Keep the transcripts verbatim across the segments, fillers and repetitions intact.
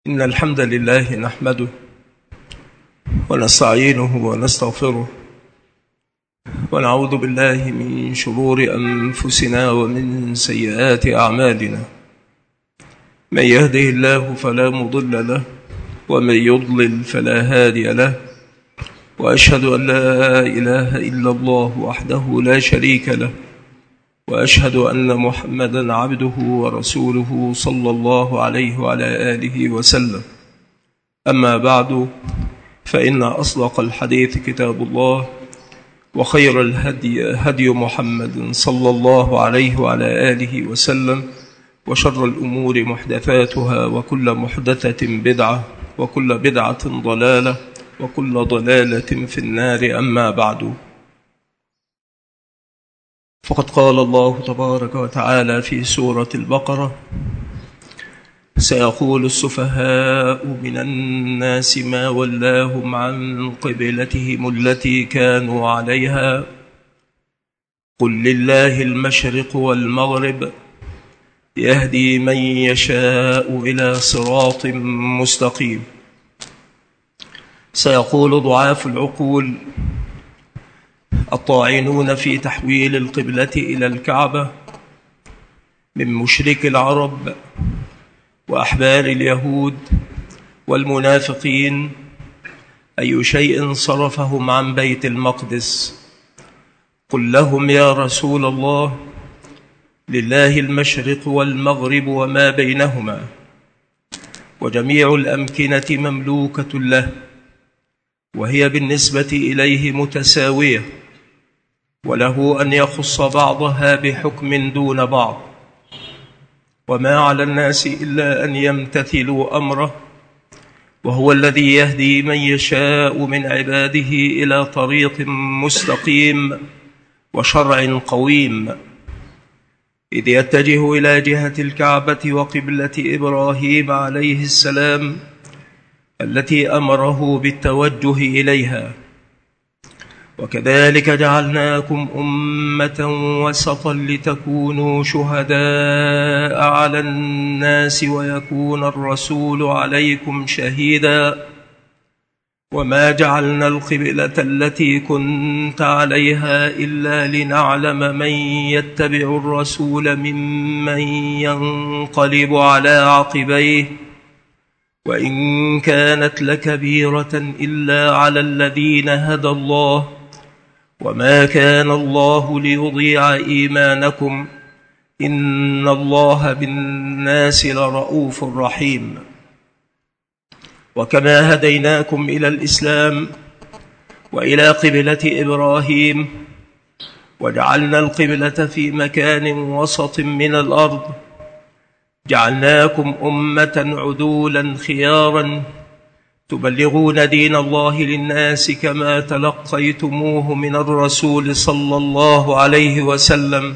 إن الحمد لله نحمده ونستعينه ونستغفره ونعوذ بالله من شرور أنفسنا ومن سيئات أعمالنا. من يهده الله فلا مضل له ومن يضلل فلا هادي له، وأشهد أن لا إله إلا الله وحده لا شريك له، وأشهد أن محمدًا عبده ورسوله صلى الله عليه وعلى آله وسلم. أما بعد، فإن أصدق الحديث كتاب الله، وخير الهدي هدي محمد صلى الله عليه وعلى آله وسلم، وشر الأمور محدثاتها، وكل محدثة بدعة، وكل بدعة ضلالة، وكل ضلالة في النار. أما بعد، فقد قال الله تبارك وتعالى في سورة البقرة: سيقول السفهاء من الناس ما ولاهم عن قبلتهم التي كانوا عليها قل لله المشرق والمغرب يهدي من يشاء إلى صراط مستقيم. سيقول ضعاف العقول الطاعنون في تحويل القبلة إلى الكعبة من مشرك العرب وأحبار اليهود والمنافقين: أي شيء صرفهم عن بيت المقدس؟ قل لهم يا رسول الله: لله المشرق والمغرب وما بينهما، وجميع الأمكنة مملوكة له، وهي بالنسبة إليه متساوية، وله أن يخص بعضها بحكم دون بعض، وما على الناس إلا أن يمتثلوا أمره، وهو الذي يهدي من يشاء من عباده إلى طريق مستقيم وشرع قويم. إذ يتجه إلى جهة الكعبة وقبلة إبراهيم عليه السلام التي أمره بالتوجه إليها. وكذلك جعلناكم أمة وسطا لتكونوا شهداء على الناس ويكون الرسول عليكم شهيدا. وما جعلنا القبلة التي كنت عليها إلا لنعلم من يتبع الرسول ممن ينقلب على عقبيه، وإن كانت لكبيرة إلا على الذين هدى الله، وما كان الله ليضيع إيمانكم، إن الله بالناس لرؤوف رحيم. وكما هديناكم إلى الإسلام وإلى قبلة إبراهيم، وجعلنا القبلة في مكان وسط من الأرض، جعلناكم أمة عدولا خيارا تبلغون دين الله للناس كما تلقيتموه من الرسول صلى الله عليه وسلم،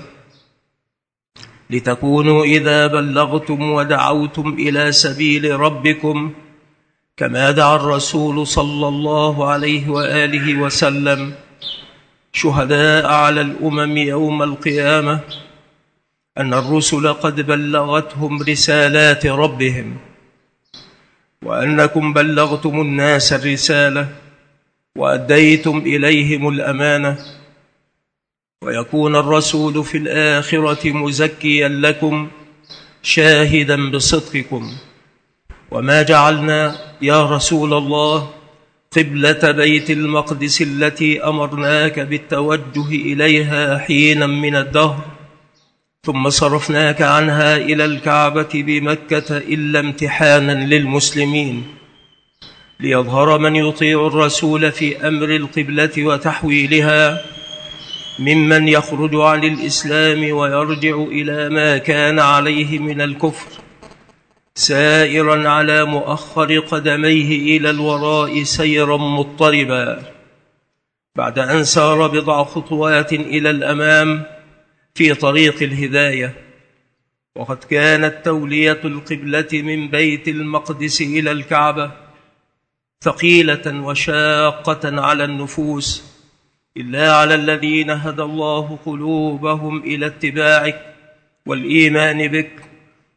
لتكونوا إذا بلغتم ودعوتم إلى سبيل ربكم كما دعا الرسول صلى الله عليه وآله وسلم شهداء على الأمم يوم القيامة أن الرسل قد بلغتهم رسالات ربهم، وأنكم بلغتم الناس الرسالة وأديتم إليهم الأمانة، ويكون الرسول في الآخرة مزكيا لكم شاهدا بصدقكم. وما جعلنا يا رسول الله قبلة بيت المقدس التي أمرناك بالتوجه إليها حينا من الدهر ثم صرفناك عنها إلى الكعبة بمكة إلا امتحانا للمسلمين، ليظهر من يطيع الرسول في أمر القبلة وتحويلها ممن يخرج عن الإسلام ويرجع إلى ما كان عليه من الكفر، سائرا على مؤخر قدميه إلى الوراء سيرا مضطربا، بعد أن سار بضع خطوات إلى الأمام في طريق الهداية. وقد كانت تولية القبلة من بيت المقدس إلى الكعبة ثقيلة وشاقة على النفوس، إلا على الذين هدى الله قلوبهم إلى اتباعك والإيمان بك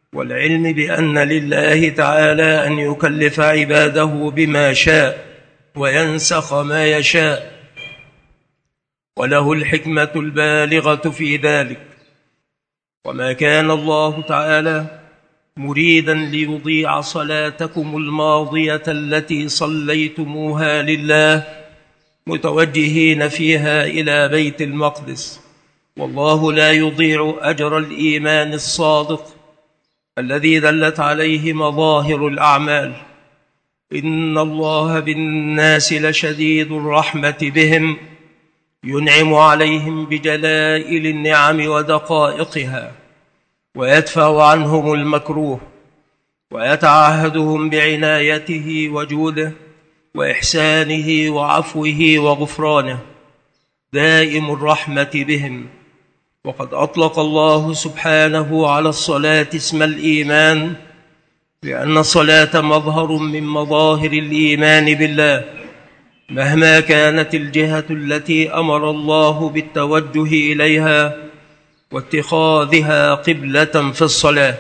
والعلم بأن لله تعالى أن يكلف عباده بما شاء وينسخ ما يشاء، وله الحكمة البالغة في ذلك. وما كان الله تعالى مريدا ليضيع صلاتكم الماضية التي صليتموها لله متوجهين فيها إلى بيت المقدس، والله لا يضيع أجر الإيمان الصادق الذي دلت عليه مظاهر الأعمال. إن الله بالناس لشديد الرحمة بهم، ينعم عليهم بجلائل النعم ودقائقها، ويدفع عنهم المكروه، ويتعهدهم بعنايته وجوده وإحسانه وعفوه وغفرانه، دائم الرحمة بهم. وقد أطلق الله سبحانه على الصلاة اسم الإيمان، لأن الصلاة مظهر من مظاهر الإيمان بالله، مهما كانت الجهة التي أمر الله بالتوجه إليها واتخاذها قبلة في الصلاة.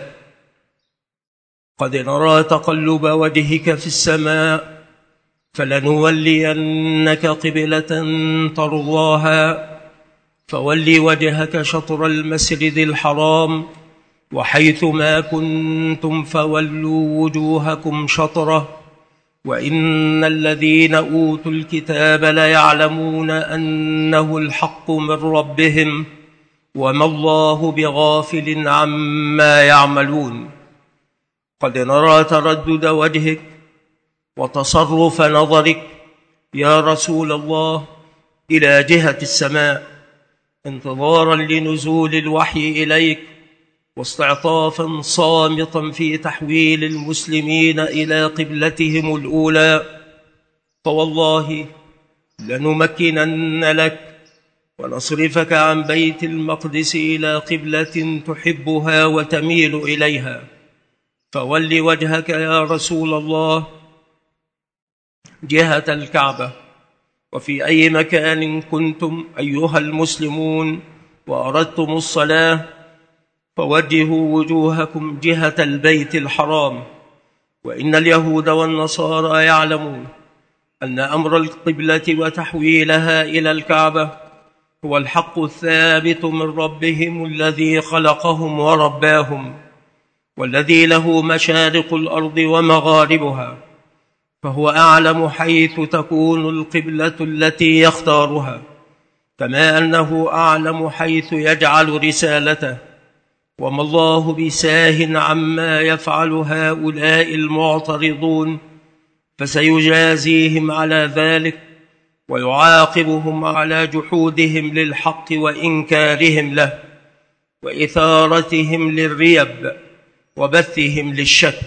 قد نرى تقلب وجهك في السماء، فلنولينك قبلة ترضاها، فول وجهك شطر المسجد الحرام، وحيث ما كنتم فولوا وجوهكم شطره، وإن الذين أوتوا الكتاب ليعلمون أنه الحق من ربهم، وما الله بغافل عما يعملون. قد نرى تردد وجهك وتصرف نظرك يا رسول الله إلى جهة السماء، انتظارا لنزول الوحي إليك، واستعطافا صامتا في تحويل المسلمين إلى قبلتهم الأولى. فوالله لنمكنن لك ونصرفك عن بيت المقدس إلى قبلة تحبها وتميل إليها. فول وجهك يا رسول الله جهة الكعبة، وفي أي مكان كنتم أيها المسلمون وأردتم الصلاة فوجهوا وجوهكم جهة البيت الحرام. وإن اليهود والنصارى يعلمون أن أمر القبلة وتحويلها إلى الكعبة هو الحق الثابت من ربهم الذي خلقهم ورباهم، والذي له مشارق الأرض ومغاربها، فهو أعلم حيث تكون القبلة التي يختارها، كما أنه أعلم حيث يجعل رسالته. وما الله بساه عما يفعل هؤلاء المعترضون، فسيجازيهم على ذلك ويعاقبهم على جحودهم للحق وإنكارهم له وإثارتهم للريب وبثهم للشك.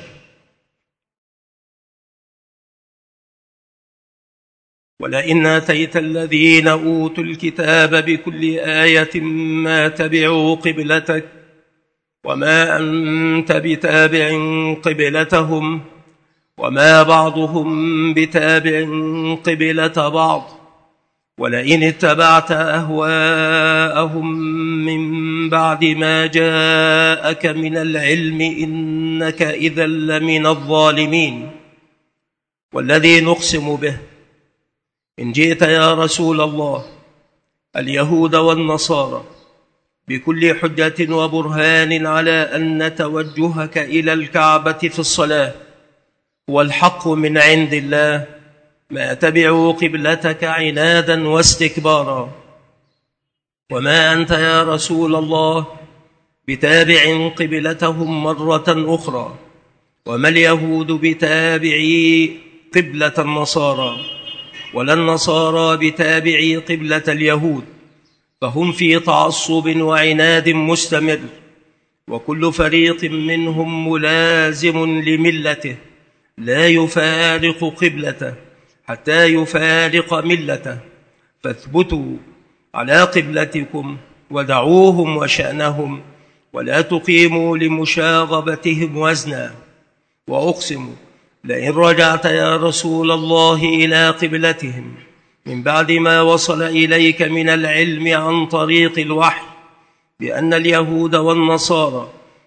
ولئن آتيت الذين أوتوا الكتاب بكل آية ما تبعوا قبلتك، وما أنت بتابع قبلتهم، وما بعضهم بتابع قبلة بعض. ولئن اتبعت أهواءهم من بعد ما جاءك من العلم إنك إذا لمن الظالمين. والذي نقسم به إن جئت يا رسول الله اليهود والنصارى بكل حجة وبرهان على أن توجهك إلى الكعبة في الصلاة هو الحق من عند الله، ما تبعوا قبلتك عنادا واستكبارا. وما أنت يا رسول الله بتابع قبلتهم مرة أخرى، وما اليهود بتابعي قبلة النصارى، ولا النصارى بتابعي قبلة اليهود، فهم في تعصب وعناد مستمر، وكل فريق منهم ملازم لملته لا يفارق قبلته حتى يفارق ملته. فاثبتوا على قبلتكم ودعوهم وشأنهم، ولا تقيموا لمشاغبتهم وزنا. وأقسم لئن رجعت يا رسول الله إلى قبلتهم من بعد ما وصل إليك من العلم عن طريق الوحي بأن اليهود والنصارى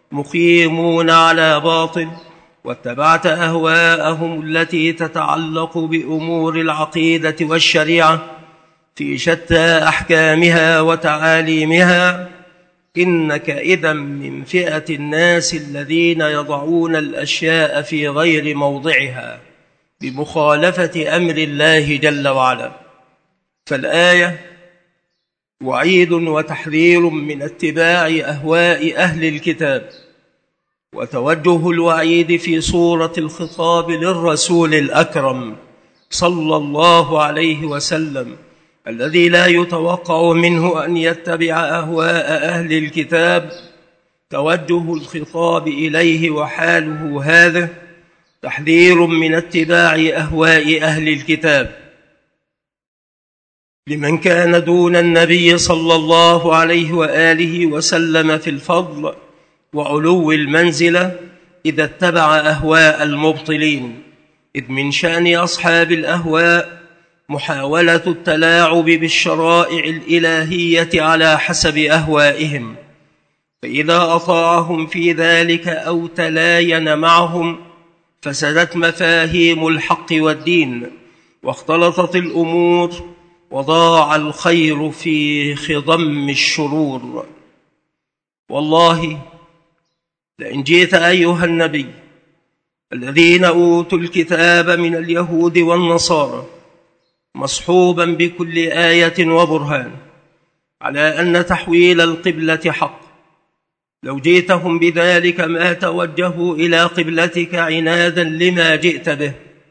مقيمون على باطل، واتبعت أهواءهم التي تتعلق بأمور العقيدة والشريعة في شتى أحكامها وتعاليمها، إنك إذا من فئة الناس الذين يضعون الأشياء في غير موضعها بمخالفة أمر الله جل وعلا. فالآية وعيد وتحذير من اتباع أهواء أهل الكتاب، وتوجه الوعيد في صورة الخطاب للرسول الأكرم صلى الله عليه وسلم الذي لا يتوقع منه أن يتبع أهواء أهل الكتاب. توجه الخطاب إليه وحاله هذا تحذير من اتباع أهواء أهل الكتاب لمن كان دون النبي صلى الله عليه وآله وسلم في الفضل وعلو المنزلة إذا اتبع أهواء المبطلين، إذ من شأن أصحاب الأهواء محاولة التلاعب بالشرائع الإلهية على حسب أهوائهم، فإذا أطاعهم في ذلك أو تلاين معهم فسدت مفاهيم الحق والدين، واختلطت الأمور، وضاع الخير في خضم الشرور. والله لئن جئت أيها النبي الذين أوتوا الكتاب من اليهود والنصارى مصحوبا بكل آية وبرهان على أن تحويل القبلة حق، لو جئتهم بذلك ما توجهوا إلى قبلتك عنادا لما جئت به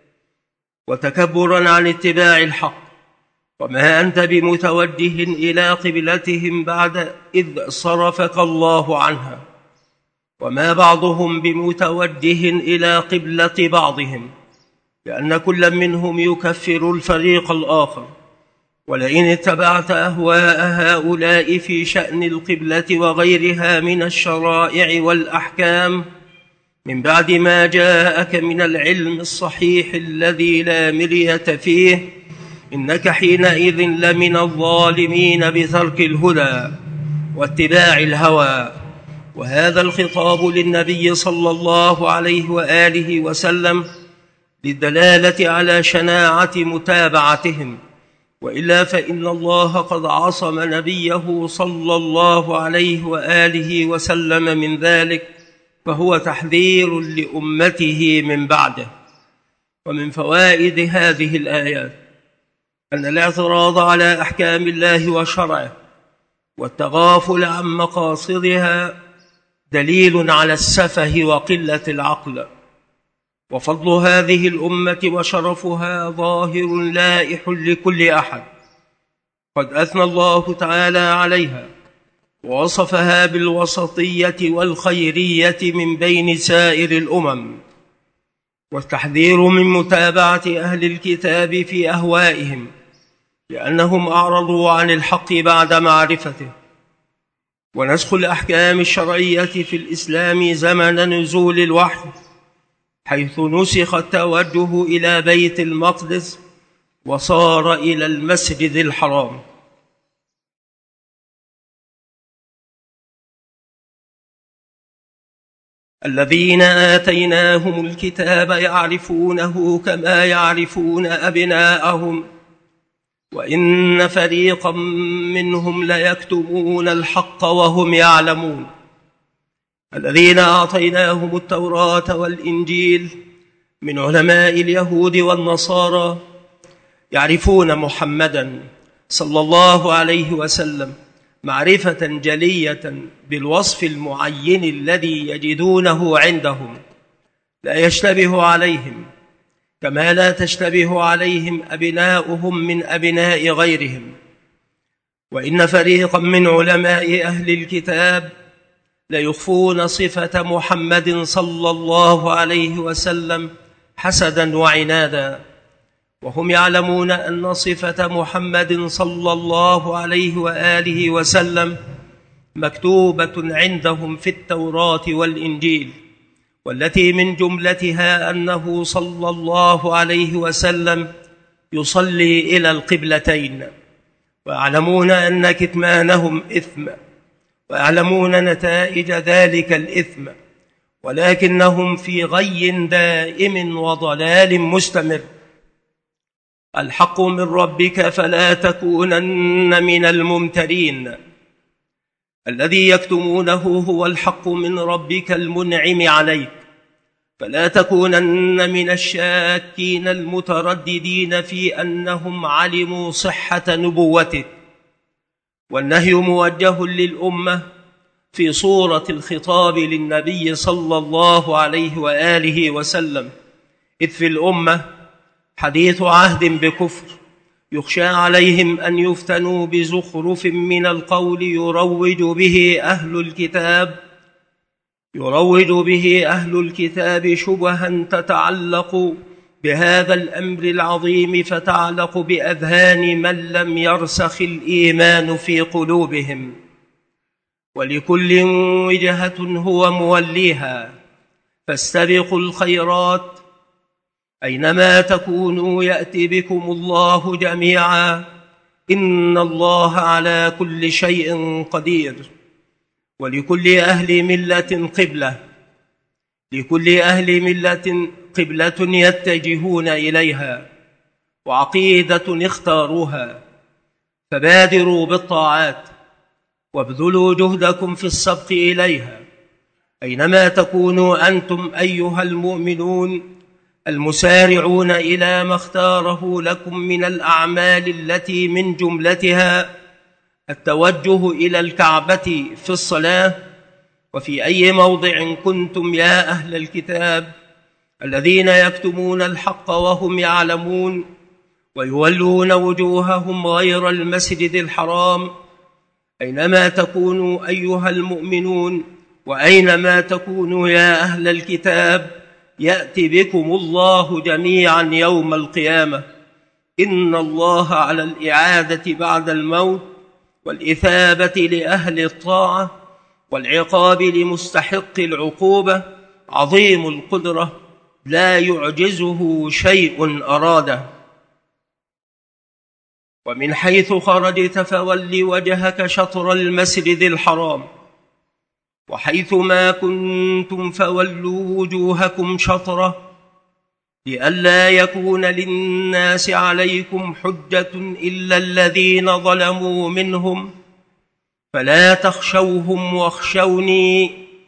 وتكبرا عن اتباع الحق، وما أنت بمتوجه إلى قبلتهم بعد إذ صرفك الله عنها، وما بعضهم بمتوجه إلى قبلة بعضهم، لأن كل منهم يكفر الفريق الآخر. ولئن اتبعت أهواء هؤلاء في شأن القبلة وغيرها من الشرائع والأحكام من بعد ما جاءك من العلم الصحيح الذي لا مرية فيه، إنك حينئذ لمن الظالمين بترك الهدى واتباع الهوى. وهذا الخطاب للنبي صلى الله عليه وآله وسلم للدلالة على شناعة متابعتهم، وإلا فإن الله قد عصم نبيه صلى الله عليه وآله وسلم من ذلك، فهو تحذير لأمته من بعده. ومن فوائد هذه الآيات أن الاعتراض على أحكام الله وشرعه والتغافل عن مقاصدها دليل على السفه وقلة العقل، وفضل هذه الأمة وشرفها ظاهر لائح لكل أحد. قد أثنى الله تعالى عليها ووصفها بالوسطية والخيرية من بين سائر الأمم، والتحذير من متابعة أهل الكتاب في أهوائهم لأنهم أعرضوا عن الحق بعد معرفته. ونسخ الأحكام الشرعية في الإسلام زمن نزول الوحي، حيث نسخ التوجه إلى بيت المقدس وصار إلى المسجد الحرام. الذين آتيناهم الكتاب يعرفونه كما يعرفون أبناءهم وإن فريقا منهم ليكتمون الحق وهم يعلمون. الذين أعطيناهم التوراة والإنجيل من علماء اليهود والنصارى يعرفون محمدا صلى الله عليه وسلم معرفة جلية بالوصف المعين الذي يجدونه عندهم، لا يشتبه عليهم كما لا تشتبه عليهم أبناؤهم من أبناء غيرهم. وإن فريقا من علماء أهل الكتاب ليخفون صفة محمد صلى الله عليه وسلم حسدا وعنادا، وهم يعلمون أن صفة محمد صلى الله عليه وآله وسلم مكتوبة عندهم في التوراة والإنجيل، والتي من جملتها أنه صلى الله عليه وسلم يصلي إلى القبلتين، ويعلمون أن كتمانهم إثم، ويعلمون نتائج ذلك الإثم، ولكنهم في غي دائم وضلال مستمر. الحق من ربك فلا تكونن من الممترين. الذي يكتمونه هو الحق من ربك المنعم عليك، فلا تكونن من الشاكين المترددين في أنهم علموا صحة نبوتك. والنهي موجه للأمة في صورة الخطاب للنبي صلى الله عليه وآله وسلم، إذ في الأمة حديث عهد بكفر، يخشى عليهم أن يفتنوا بزخرف من القول يروج به أهل الكتاب يروج به أهل الكتاب شبها تتعلق بهذا الأمر العظيم، فتعلق بأذهان من لم يرسخ الإيمان في قلوبهم. ولكل وجهة هو موليها، فاستبقوا الخيرات، أينما تكونوا يأتي بكم الله جميعا، إن الله على كل شيء قدير. ولكل أهل ملة قبلة لكل أهل ملة قبلة يتجهون إليها، وعقيدة اختاروها، فبادروا بالطاعات وابذلوا جهدكم في السبق إليها، أينما تكونوا أنتم أيها المؤمنون المسارعون إلى ما اختاره لكم من الأعمال التي من جملتها التوجه إلى الكعبة في الصلاة. وفي أي موضع كنتم يا أهل الكتاب الذين يكتمون الحق وهم يعلمون، ويولون وجوههم غير المسجد الحرام، أينما تكونوا أيها المؤمنون وأينما تكونوا يا أهل الكتاب يأتي بكم الله جميعا يوم القيامة. إن الله على الإعادة بعد الموت والإثابة لأهل الطاعة والعقاب لمستحق العقوبة عظيم القدرة، لا يعجزه شيء أراده. ومن حيث خرجت فول وجهك شطر المسجد الحرام، وحيث ما كنتم فولوا وجوهكم شطره، لئلا يكون للناس عليكم حجة إلا الذين ظلموا منهم، فلا تخشوهم واخشوني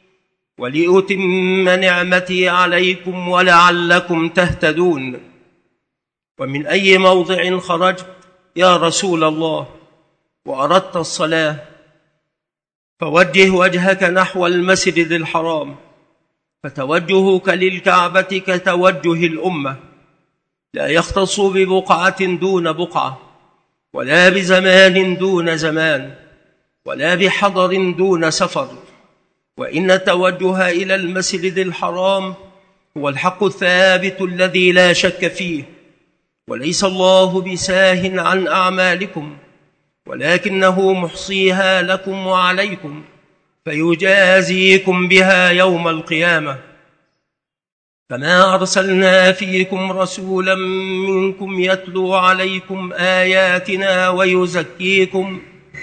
ولأتم نعمتي عليكم ولعلكم تهتدون. ومن أي موضع خرجت يا رسول الله وأردت الصلاة، فوجه وجهك نحو المسجد الحرام، فتوجهك للكعبة كتوجه الأمة، لا يختص ببقعة دون بقعة، ولا بزمان دون زمان، ولا بحضر دون سفر، وإن التوجه إلى المسجد الحرام هو الحق الثابت الذي لا شك فيه، وليس الله بساه عن أعمالكم، ولكنه محصيها لكم وعليكم، فيجازيكم بها يوم القيامة. كما أرسلنا فيكم رسولا منكم يتلو عليكم آياتنا ويزكيكم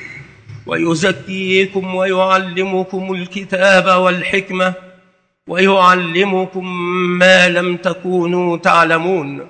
ويزكيكم ويعلمكم الكتاب والحكمة ويعلمكم ما لم تكونوا تعلمون.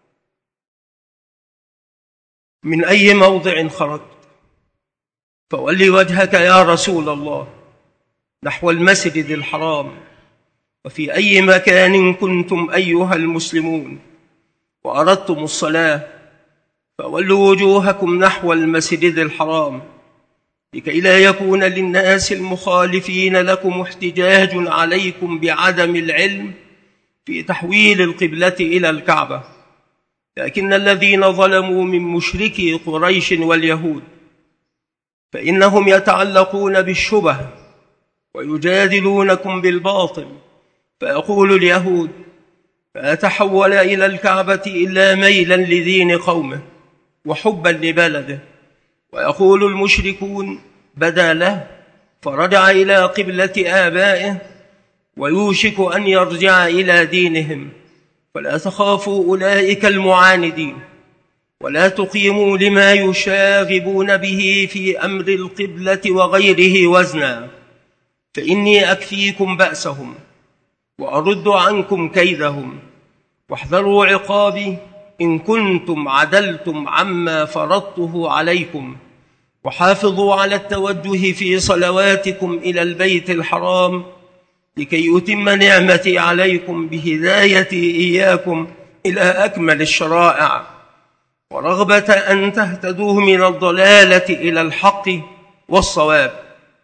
من أي موضع خرجت فول وجهك يا رسول الله نحو المسجد الحرام، وفي أي مكان كنتم أيها المسلمون وأردتم الصلاة فولوا وجوهكم نحو المسجد الحرام، لكي لا يكون للناس المخالفين لكم احتجاج عليكم بعدم العلم في تحويل القبلة إلى الكعبة. لكن الذين ظلموا من مشركي قريش واليهود فإنهم يتعلقون بالشبه ويجادلونكم بالباطل، فيقول اليهود: فأتحول إلى الكعبة إلا ميلا لدين قومه وحبا لبلده، ويقول المشركون: بدا له فرجع إلى قبلة آبائه ويوشك أن يرجع إلى دينهم، فلا تخافوا أولئك المعاندين، ولا تقيموا لما يشاغبون به في أمر القبلة وغيره وزنا، فإني أكفيكم بأسهم وأرد عنكم كيدهم، واحذروا عقابي إن كنتم عدلتم عما فرضته عليكم، وحافظوا على التوجه في صلواتكم إلى البيت الحرام لكي أتم نعمتي عليكم بهدايتي إياكم إلى أكمل الشرائع، ورغبة أن تهتدوا من الضلالة إلى الحق والصواب.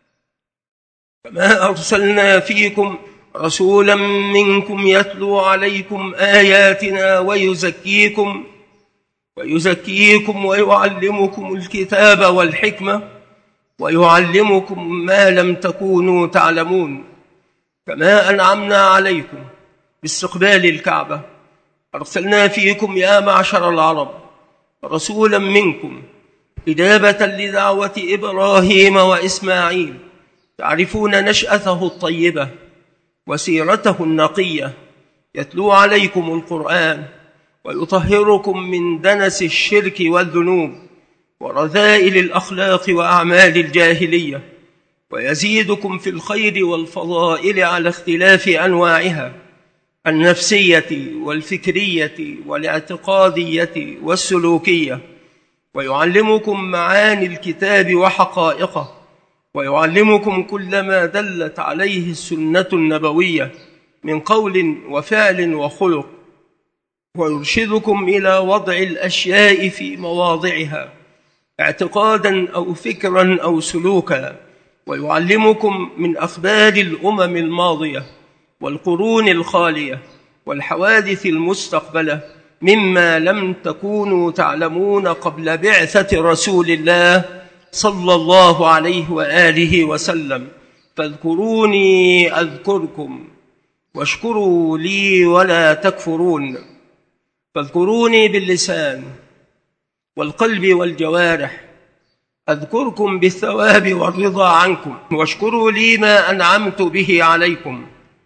كما أرسلنا فيكم رسولا منكم يتلو عليكم آياتنا ويزكيكم ويزكيكم ويعلمكم الكتاب والحكمة ويعلمكم ما لم تكونوا تعلمون، كما أنعمنا عليكم باستقبال الكعبة أرسلنا فيكم يا معشر العرب رسولا منكم إجابة لدعوة إبراهيم وإسماعيل، تعرفون نشأته الطيبة وسيرته النقية، يتلو عليكم القرآن ويطهركم من دنس الشرك والذنوب ورذائل الأخلاق وأعمال الجاهلية، ويزيدكم في الخير والفضائل على اختلاف أنواعها النفسية والفكرية والاعتقادية والسلوكية، ويعلمكم معاني الكتاب وحقائقه، ويعلمكم كل ما دلت عليه السنة النبوية من قول وفعل وخلق، ويرشدكم إلى وضع الأشياء في مواضعها اعتقادا أو فكرا أو سلوكا، ويعلمكم من أخبار الأمم الماضية والقرون الخالية والحوادث المستقبلة مما لم تكونوا تعلمون قبل بعثة رسول الله صلى الله عليه وآله وسلم، فاذكروني أذكركم واشكروا لي ولا تكفرون. فاذكروني باللسان والقلب والجوارح، أذكركم بالثواب والرضا عنكم، واشكروا لي ما أنعمت به عليكم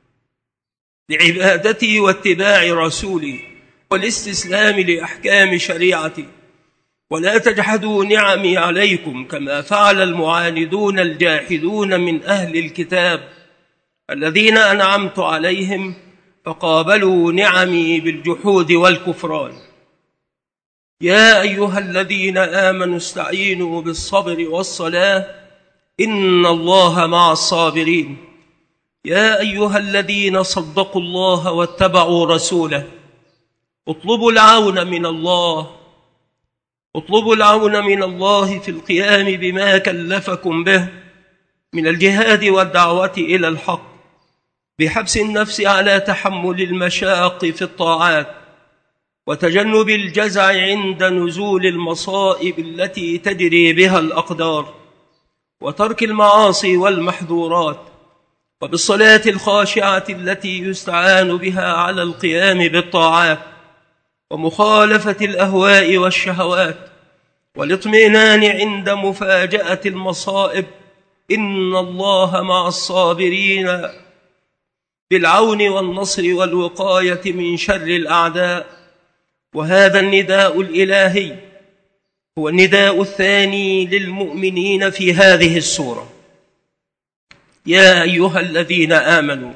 لعبادتي واتباع رسولي والاستسلام لأحكام شريعتي، ولا تجحدوا نعمي عليكم كما فعل المعاندون الجاحدون من أهل الكتاب الذين أنعمت عليهم فقابلوا نعمي بالجحود والكفران. يا أيها الذين آمنوا استعينوا بالصبر والصلاة إن الله مع الصابرين. يا أيها الذين صدقوا الله واتبعوا رسوله اطلبوا العون من الله اطلبوا العون من الله في القيام بما كلفكم به من الجهاد والدعوة إلى الحق، بحبس النفس على تحمل المشاق في الطاعات، وتجنب الجزع عند نزول المصائب التي تجري بها الأقدار، وترك المعاصي والمحظورات، وبالصلاة الخاشعة التي يستعان بها على القيام بالطاعات، ومخالفة الأهواء والشهوات، والاطمئنان عند مفاجأة المصائب. إن الله مع الصابرين بالعون والنصر والوقاية من شر الأعداء. وهذا النداء الإلهي هو النداء الثاني للمؤمنين في هذه السورة. يا أيها الذين آمنوا،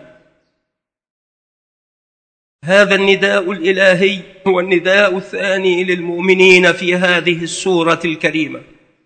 هذا النداء الإلهي هو النداء الثاني للمؤمنين في هذه السورة الكريمة.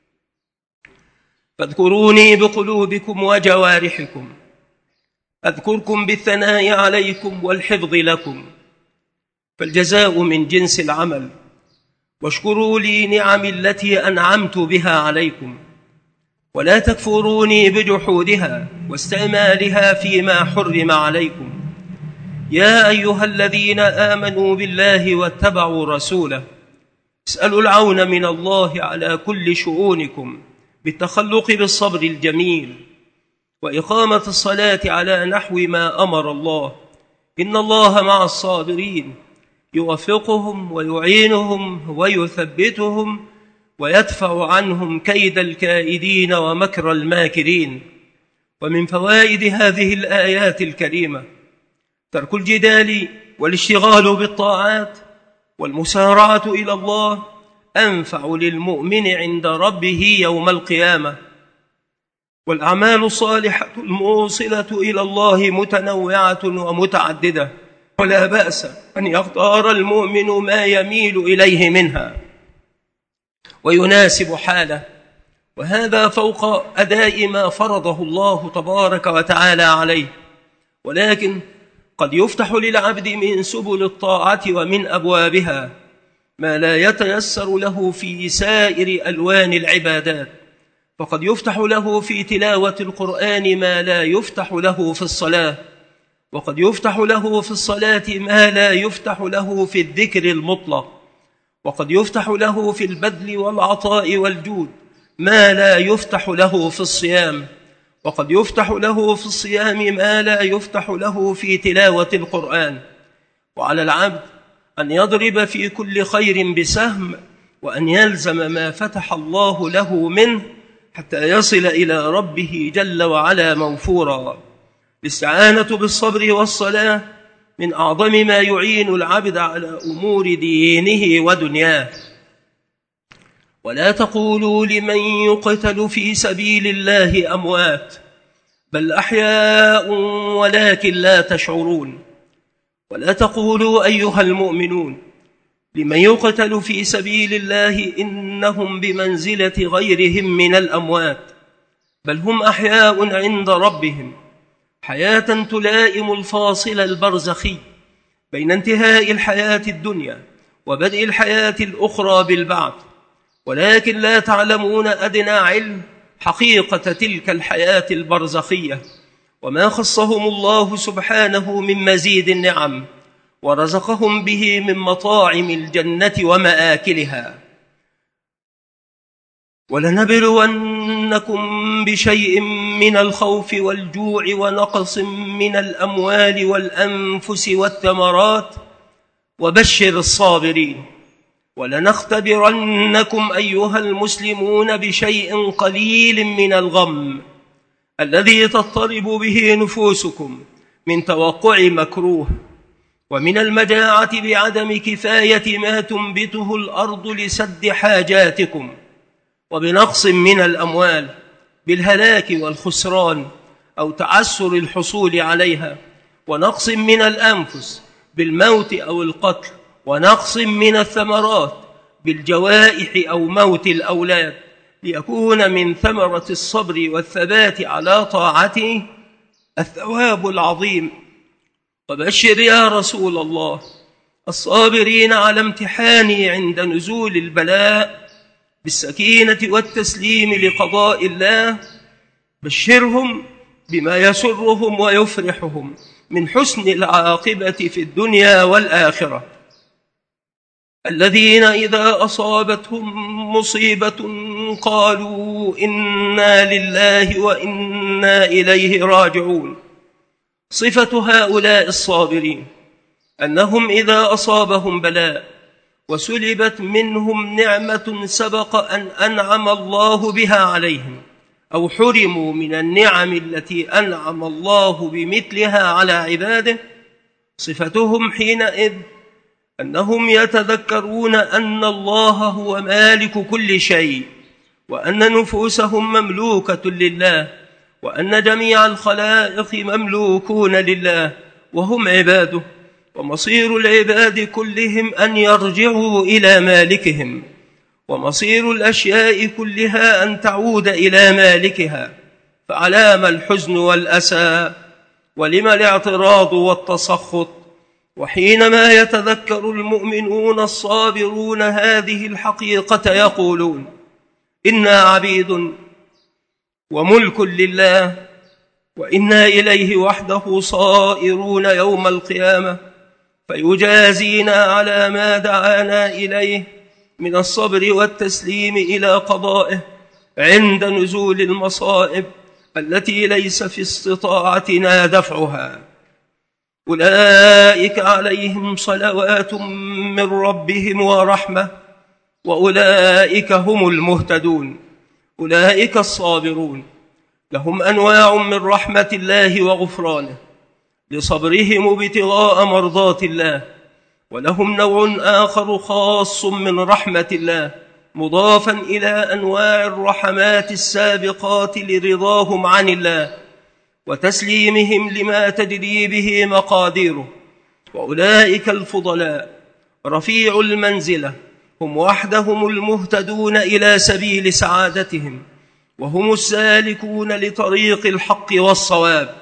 فاذكروني بقلوبكم وجوارحكم، أذكركم بالثناء عليكم والحفظ لكم، فالجزاء من جنس العمل. واشكروا لي نعمي التي أنعمت بها عليكم، ولا تكفروني بجحودها واستعمالها فيما حرم عليكم. يا أيها الذين آمنوا بالله واتبعوا رسوله اسألوا العون من الله على كل شؤونكم بالتخلق بالصبر الجميل، وإقامة الصلاة على نحو ما أمر الله. إن الله مع الصابرين، يوفقهم ويعينهم ويثبتهم ويدفع عنهم كيد الكائدين ومكر الماكرين. ومن فوائد هذه الآيات الكريمة ترك الجدال والاشتغال بالطاعات والمسارعة إلى الله أنفع للمؤمن عند ربه يوم القيامة. والأعمال الصالحة الموصلة إلى الله متنوعة ومتعددة، ولا بأس أن يختار المؤمن ما يميل إليه منها ويناسب حاله، وهذا فوق أداء ما فرضه الله تبارك وتعالى عليه. ولكن قد يفتح للعبد من سبل الطاعة ومن أبوابها ما لا يتيسر له في سائر ألوان العبادات، فقد يفتح له في تلاوة القرآن ما لا يفتح له في الصلاة، وقد يفتح له في الصلاة ما لا يفتح له في الذكر المطلق، وقد يفتح له في البذل والعطاء والجود ما لا يفتح له في الصيام، وقد يفتح له في الصيام ما لا يفتح له في تلاوة القرآن. وعلى العبد أن يضرب في كل خير بسهم، وأن يلزم ما فتح الله له منه حتى يصل إلى ربه جل وعلا موفورا. الاستعانة بالصبر والصلاة من أعظم ما يعين العبد على أمور دينه ودنياه. ولا تقولوا لمن يقتل في سبيل الله أموات، بل أحياء ولكن لا تشعرون. ولا تقولوا أيها المؤمنون لمن يقتل في سبيل الله إنهم بمنزلة غيرهم من الأموات، بل هم أحياء عند ربهم حياة تلائم الفاصل البرزخي بين انتهاء الحياة الدنيا وبدء الحياة الأخرى بالبعث، ولكن لا تعلمون أدنى علم حقيقة تلك الحياة البرزخية وما خصهم الله سبحانه من مزيد النعم ورزقهم به من مطاعم الجنة ومآكلها. ولنبلونكم بشيء من الخوف والجوع ونقص من الأموال والأنفس والثمرات وبشر الصابرين. ولنختبرنكم أيها المسلمون بشيء قليل من الغم الذي تضطرب به نفوسكم من توقع مكروه، ومن المجاعة بعدم كفاية ما تنبته الأرض لسد حاجاتكم، وبنقص من الأموال بالهلاك والخسران أو تعسر الحصول عليها، ونقص من الأنفس بالموت أو القتل، ونقص من الثمرات بالجوائح أو موت الأولاد، ليكون من ثمرة الصبر والثبات على طاعته الثواب العظيم. وبشر يا رسول الله الصابرين على امتحانه عند نزول البلاء بالسكينة والتسليم لقضاء الله، بشرهم بما يسرهم ويفرحهم من حسن العاقبة في الدنيا والآخرة، الذين إذا أصابتهم مصيبة قالوا إنا لله وإنا إليه راجعون. صفة هؤلاء الصابرين أنهم إذا أصابهم بلاء وسلبت منهم نعمة سبق أن أنعم الله بها عليهم، أو حرموا من النعم التي أنعم الله بمثلها على عباده، صفتهم حينئذ أنهم يتذكرون أن الله هو مالك كل شيء، وأن نفوسهم مملوكة لله، وأن جميع الخلائق مملوكون لله وهم عباده، ومصير العباد كلهم أن يرجعوا إلى مالكهم، ومصير الأشياء كلها أن تعود إلى مالكها، فعلام الحزن والأسى ولما الاعتراض والتسخط؟ وحينما يتذكر المؤمنون الصابرون هذه الحقيقة يقولون إنا عبيد وملك لله وإنا إليه وحده صائرون يوم القيامة، فيجازينا على ما دعانا إليه من الصبر والتسليم إلى قضائه عند نزول المصائب التي ليس في استطاعتنا دفعها. أولئك عليهم صلوات من ربهم ورحمة وأولئك هم المهتدون. أولئك الصابرون لهم أنواع من رحمة الله وغفرانه لصبرهم ابتغاء مرضات الله، ولهم نوع آخر خاص من رحمة الله مضافا إلى أنواع الرحمات السابقات لرضاهم عن الله وتسليمهم لما تجري به مقاديره. وأولئك الفضلاء رفيع المنزلة هم وحدهم المهتدون إلى سبيل سعادتهم، وهم السالكون لطريق الحق والصواب.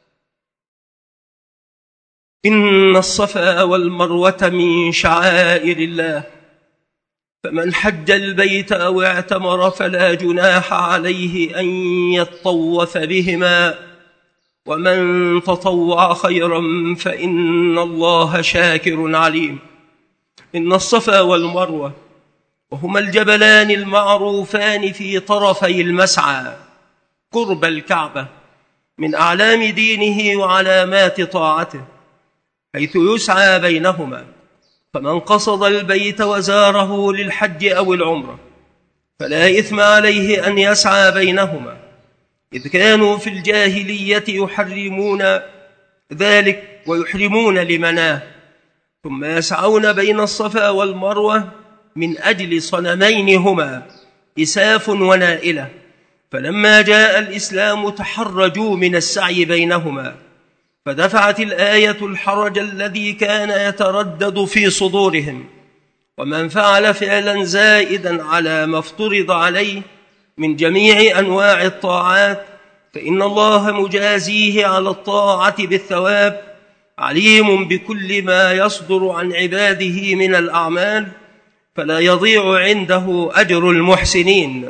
إن الصفا والمروة من شعائر الله، فمن حج البيت أو اعتمر فلا جناح عليه أن يطوف بهما، ومن تطوع خيرا فإن الله شاكر عليم. إن الصفا والمروة وهما الجبلان المعروفان في طرفي المسعى قرب الكعبة من أعلام دينه وعلامات طاعته، حيث يسعى بينهما. فمن قصد البيت وزاره للحج أو العمرة فلا إثم عليه أن يسعى بينهما، إذ كانوا في الجاهلية يحرمون ذلك ويحرمون لمناه، ثم يسعون بين الصفا والمروة من أجل صنمين هما إساف ونائلة. فلما جاء الإسلام تحرجوا من السعي بينهما، فدفعت الآية الحرج الذي كان يتردد في صدورهم. ومن فعل فعلا زائدا على ما افترض عليه من جميع أنواع الطاعات فإن الله مجازيه على الطاعة بالثواب، عليم بكل ما يصدر عن عباده من الأعمال، فلا يضيع عنده أجر المحسنين.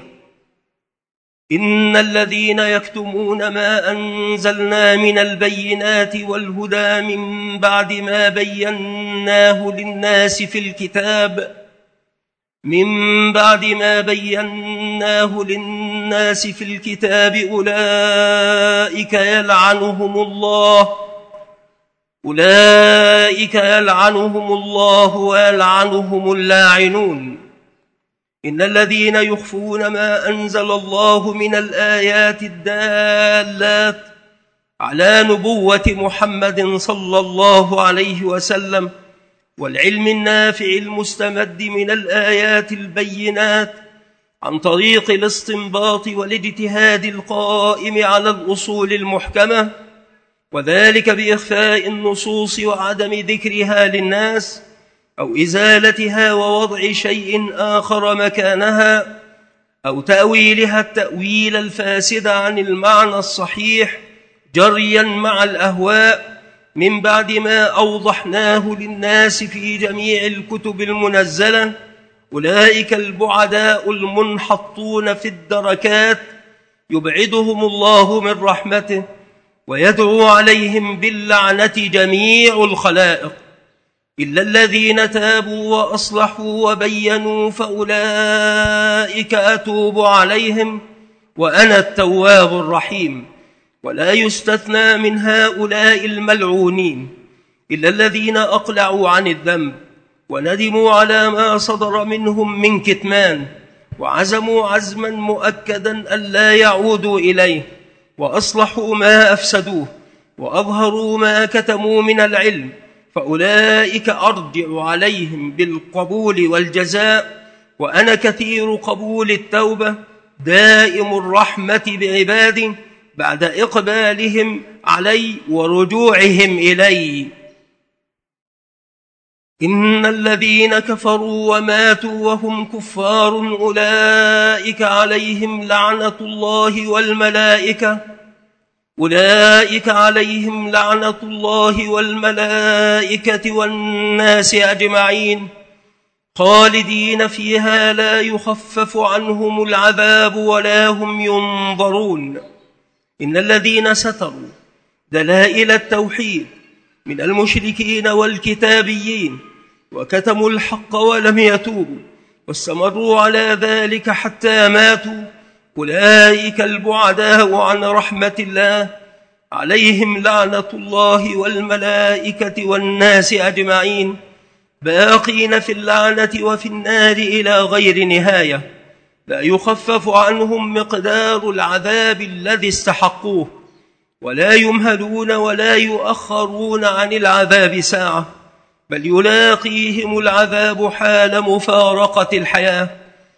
إن الذين يكتمون ما أنزلنا من البينات والهدى من بعد ما بيناه للناس في الكتاب من بعد ما بيناه للناس في الكتاب أولئك يلعنهم الله أولئك يلعنهم الله ويلعنهم اللاعنون. إن الذين يخفون ما أنزل الله من الآيات الدالات على نبوة محمد صلى الله عليه وسلم والعلم النافع المستمد من الآيات البينات عن طريق الاستنباط والاجتهاد القائم على الأصول المحكمة، وذلك بإخفاء النصوص وعدم ذكرها للناس أو إزالتها ووضع شيء آخر مكانها أو تأويلها التأويل الفاسد عن المعنى الصحيح جريا مع الأهواء من بعد ما أوضحناه للناس في جميع الكتب المنزلة. أولئك البعداء المنحطون في الدركات يبعدهم الله من رحمته ويدعو عليهم باللعنة جميع الخلائق، إلا الذين تابوا وأصلحوا وبينوا فأولئك أتوب عليهم وأنا التواب الرحيم. ولا يستثنى من هؤلاء الملعونين إلا الذين أقلعوا عن الذنب وندموا على ما صدر منهم من كتمان، وعزموا عزما مؤكدا ألا يعودوا إليه، وأصلحوا ما أفسدوه وأظهروا ما كتموا من العلم، فأولئك أرجع عليهم بالقبول والجزاء، وأنا كثير قبول التوبة دائم الرحمة بعبادي بعد إقبالهم علي ورجوعهم إلي. إن الذين كفروا وماتوا وهم كفار أولئك عليهم لعنة الله والملائكة أولئك عليهم لعنة الله والملائكة والناس أجمعين خالدين فيها لا يخفف عنهم العذاب ولا هم ينظرون. إن الذين ستروا دلائل التوحيد من المشركين والكتابيين وكتموا الحق ولم يتوبوا واستمروا على ذلك حتى ماتوا أولئك البعداء عن رحمة الله عليهم لعنة الله والملائكة والناس أجمعين باقين في اللعنة وفي النار إلى غير نهاية، لا يخفف عنهم مقدار العذاب الذي استحقوه ولا يمهلون ولا يؤخرون عن العذاب ساعة، بل يلاقيهم العذاب حال مفارقة الحياة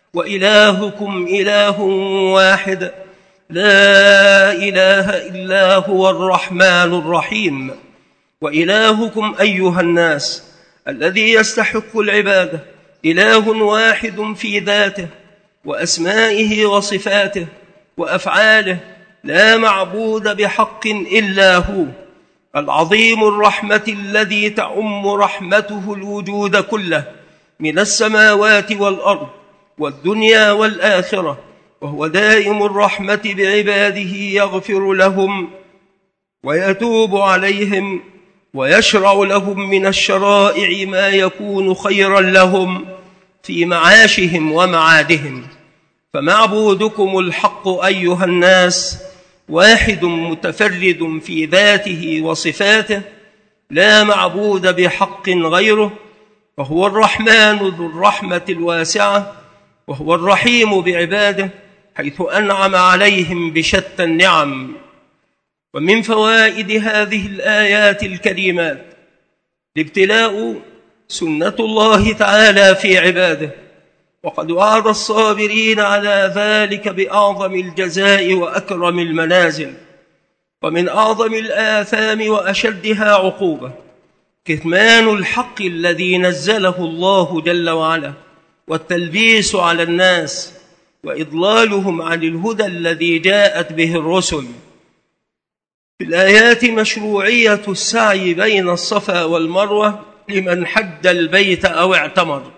وإلهكم إله واحد لا إله إلا هو الرحمن الرحيم. وإلهكم أيها الناس الذي يستحق العبادة إله واحد في ذاته وأسمائه وصفاته وأفعاله، لا معبود بحق إلا هو، العظيم الرحمة الذي تعم رحمته الوجود كله من السماوات والأرض والدنيا والآخرة، وهو دائم الرحمة بعباده، يغفر لهم ويتوب عليهم ويشرع لهم من الشرائع ما يكون خيرا لهم في معاشهم ومعادهم. فمعبودكم الحق أيها الناس واحد متفرد في ذاته وصفاته، لا معبود بحق غيره، وهو الرحمن ذو الرحمة الواسعة، وهو الرحيم بعباده حيث أنعم عليهم بشتى النعم. ومن فوائد هذه الآيات الكريمات الابتلاء سنة الله تعالى في عباده، وقد وعد الصابرين على ذلك بأعظم الجزاء وأكرم المنازل. ومن أعظم الآثام وأشدها عقوبة كتمان الحق الذي نزله الله جل وعلا، والتلبيس على الناس، وإضلالهم عن الهدى الذي جاءت به الرسل. في الآيات مشروعية السعي بين الصفا والمروة لمن حج البيت أو اعتمر.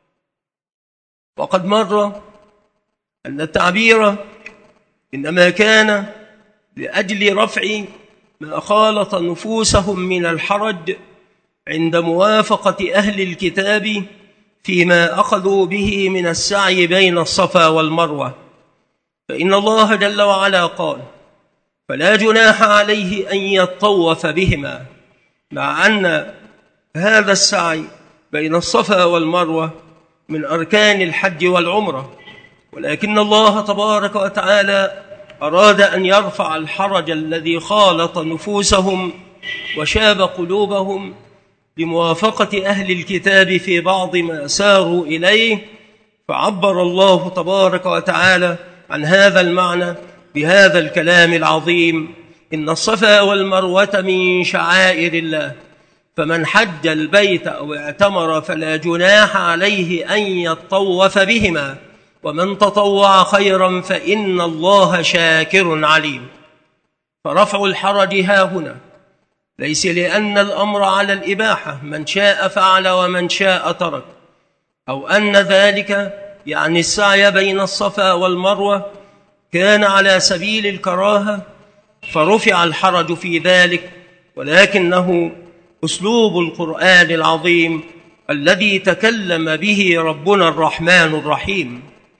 وقد مر أن التعبير إنما كان لأجل رفع ما خالط نفوسهم من الحرج عند موافقة أهل الكتاب فيما أخذوا به من السعي بين الصفا والمروة. فإن الله جل وعلا قال: فلا جناح عليه أن يطوف بهما، مع أن هذا السعي بين الصفا والمروة من أركان الحج والعمرة، ولكن الله تبارك وتعالى أراد أن يرفع الحرج الذي خالط نفوسهم وشاب قلوبهم لموافقة أهل الكتاب في بعض ما ساروا إليه، فعبر الله تبارك وتعالى عن هذا المعنى بهذا الكلام العظيم: إن الصفا والمروة من شعائر الله، فمن حج البيت أو اعتمر فلا جناح عليه أن يطوف بهما، ومن تطوع خيرا فإن الله شاكر عليم. فرفع الحرج ها هنا ليس لأن الأمر على الإباحة، من شاء فعل ومن شاء ترك، أو أن ذلك يعني السعي بين الصفا والمروة كان على سبيل الكراهة فرفع الحرج في ذلك، ولكنه أسلوب القرآن العظيم الذي تكلم به ربنا الرحمن الرحيم: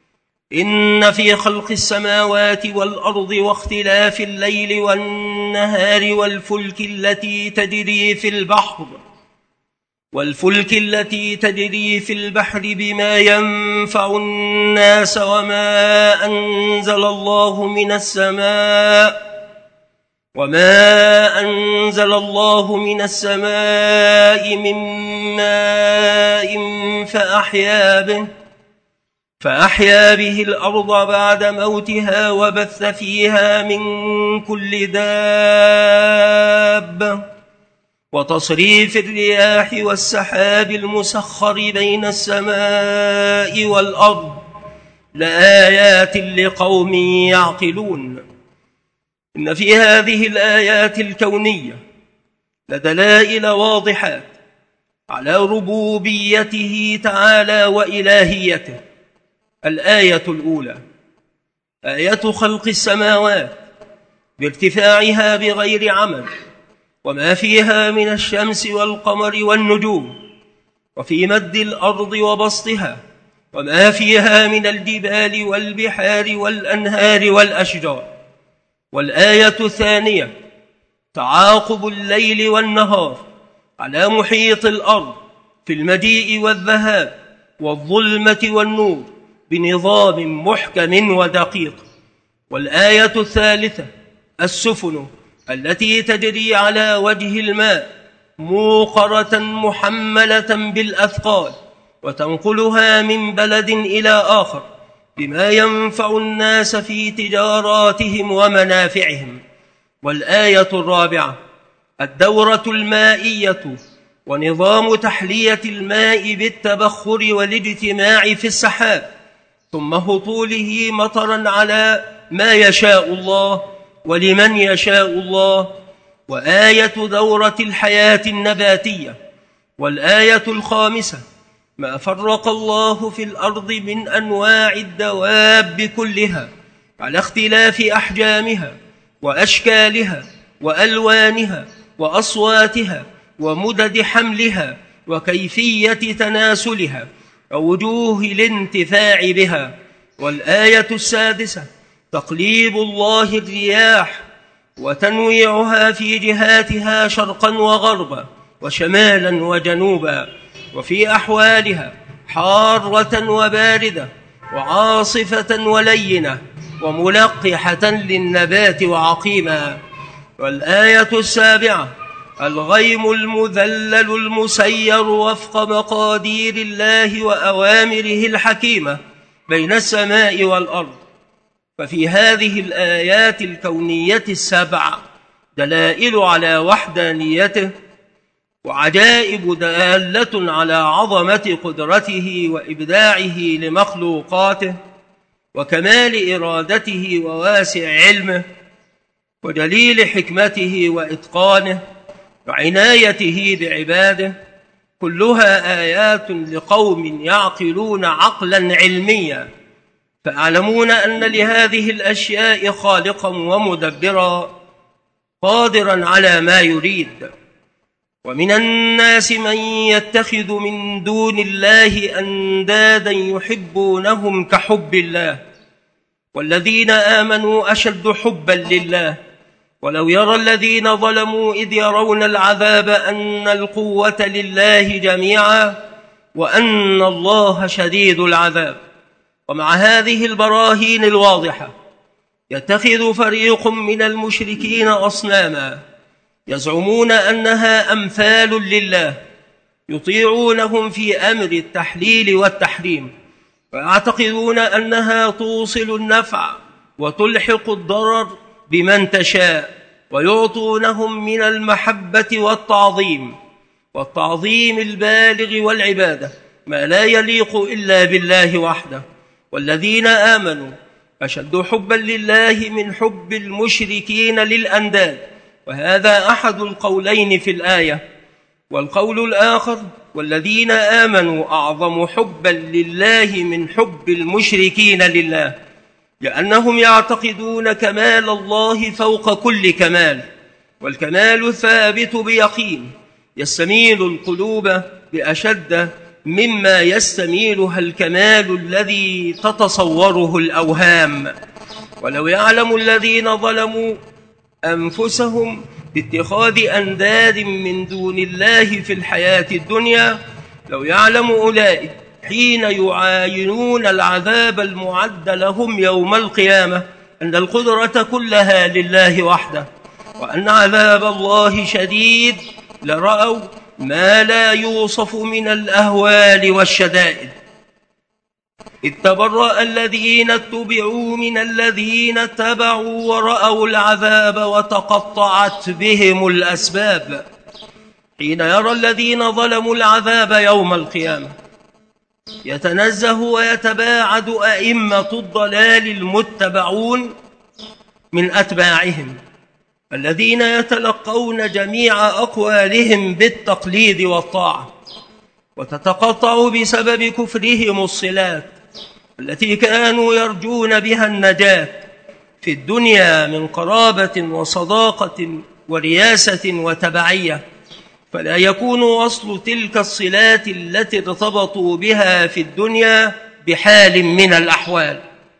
إن في خلق السماوات والأرض واختلاف الليل والنهار والفلك التي تجري في البحر والفلك التي تجري في البحر بما ينفع الناس وما أنزل الله من السماء وما أنزل الله من السماء من ماء فأحيا به فأحيا به الأرض بعد موتها وبث فيها من كل دابة، وتصريف الرياح والسحاب المسخر بين السماء والأرض لآيات لقوم يعقلون. إن في هذه الآيات الكونية لدلائل واضحات على ربوبيته تعالى وإلهيته. الآية الأولى آية خلق السماوات بارتفاعها بغير عمد، وما فيها من الشمس والقمر والنجوم، وفي مد الأرض وبسطها، وما فيها من الجبال والبحار والأنهار والأشجار. والآية الثانية تعاقب الليل والنهار على محيط الأرض في المجيء والذهاب والظلمة والنور بنظام محكم ودقيق. والآية الثالثة السفن التي تجري على وجه الماء موقرة محملة بالأثقال وتنقلها من بلد إلى آخر بما ينفع الناس في تجاراتهم ومنافعهم. والآية الرابعة: الدورة المائية ونظام تحلية الماء بالتبخر والاجتماع في السحاب ثم هطوله مطرا على ما يشاء الله ولمن يشاء الله. وآية دورة الحياة النباتية. والآية الخامسة: ما فرق الله في الأرض من أنواع الدواب كلها على اختلاف أحجامها وأشكالها وألوانها وأصواتها ومدد حملها وكيفية تناسلها ووجوه الانتفاع بها. والآية السادسة: تقليب الله الرياح وتنويعها في جهاتها شرقا وغربا وشمالا وجنوبا، وفي أحوالها حارة وباردة وعاصفة ولينة وملقحة للنبات وعقيما. والآية السابعة: الغيم المذلل المسير وفق مقادير الله وأوامره الحكيمة بين السماء والأرض. ففي هذه الآيات الكونية السبع دلائل على وحدانيته وعجائب دالة على عظمة قدرته وإبداعه لمخلوقاته وكمال إرادته وواسع علمه وجليل حكمته وإتقانه وعنايته بعباده، كلها آيات لقوم يعقلون عقلا علميا فيعلمون أن لهذه الأشياء خالقا ومدبرا قادرا على ما يريد. ومن الناس من يتخذ من دون الله أندادا يحبونهم كحب الله والذين آمنوا أشد حبا لله. ولو يرى الذين ظلموا إذ يرون العذاب أن القوة لله جميعا وأن الله شديد العذاب. ومع هذه البراهين الواضحة يتخذ فريق من المشركين أصناما يزعمون أنها أمثال لله يطيعونهم في أمر التحليل والتحريم ويعتقدون أنها توصل النفع وتلحق الضرر بمن تشاء ويعطونهم من المحبة والتعظيم والتعظيم البالغ والعبادة ما لا يليق إلا بالله وحده. والذين آمنوا أشد حبا لله من حب المشركين للأنداد، وهذا أحد القولين في الآية. والقول الآخر: والذين آمنوا أعظم حبا لله من حب المشركين لله، لأنهم يعتقدون كمال الله فوق كل كمال، والكمال ثابت بيقين يستميل القلوب بأشد مما يستميلها الكمال الذي تتصوره الأوهام. ولو يعلم الذين ظلموا أنفسهم باتخاذ أنداد من دون الله في الحياة الدنيا، لو يعلم أولئك حين يعاينون العذاب المعد لهم يوم القيامة أن القدرة كلها لله وحده وأن عذاب الله شديد، لرأوا ما لا يوصف من الأهوال والشدائد. إذ تبرأ الذين اتبعوا من الذين اتبعوا ورأوا العذاب وتقطعت بهم الأسباب. حين يرى الذين ظلموا العذاب يوم القيامة يتنزه ويتباعد أئمة الضلال المتبعون من أتباعهم الذين يتلقون جميع أقوالهم بالتقليد والطاعة، وتتقطع بسبب كفرهم الصلات التي كانوا يرجون بها النجاة في الدنيا من قرابة وصداقة ورياسة وتبعية، فلا يكون وصل تلك الصلات التي ارتبطوا بها في الدنيا بحال من الأحوال.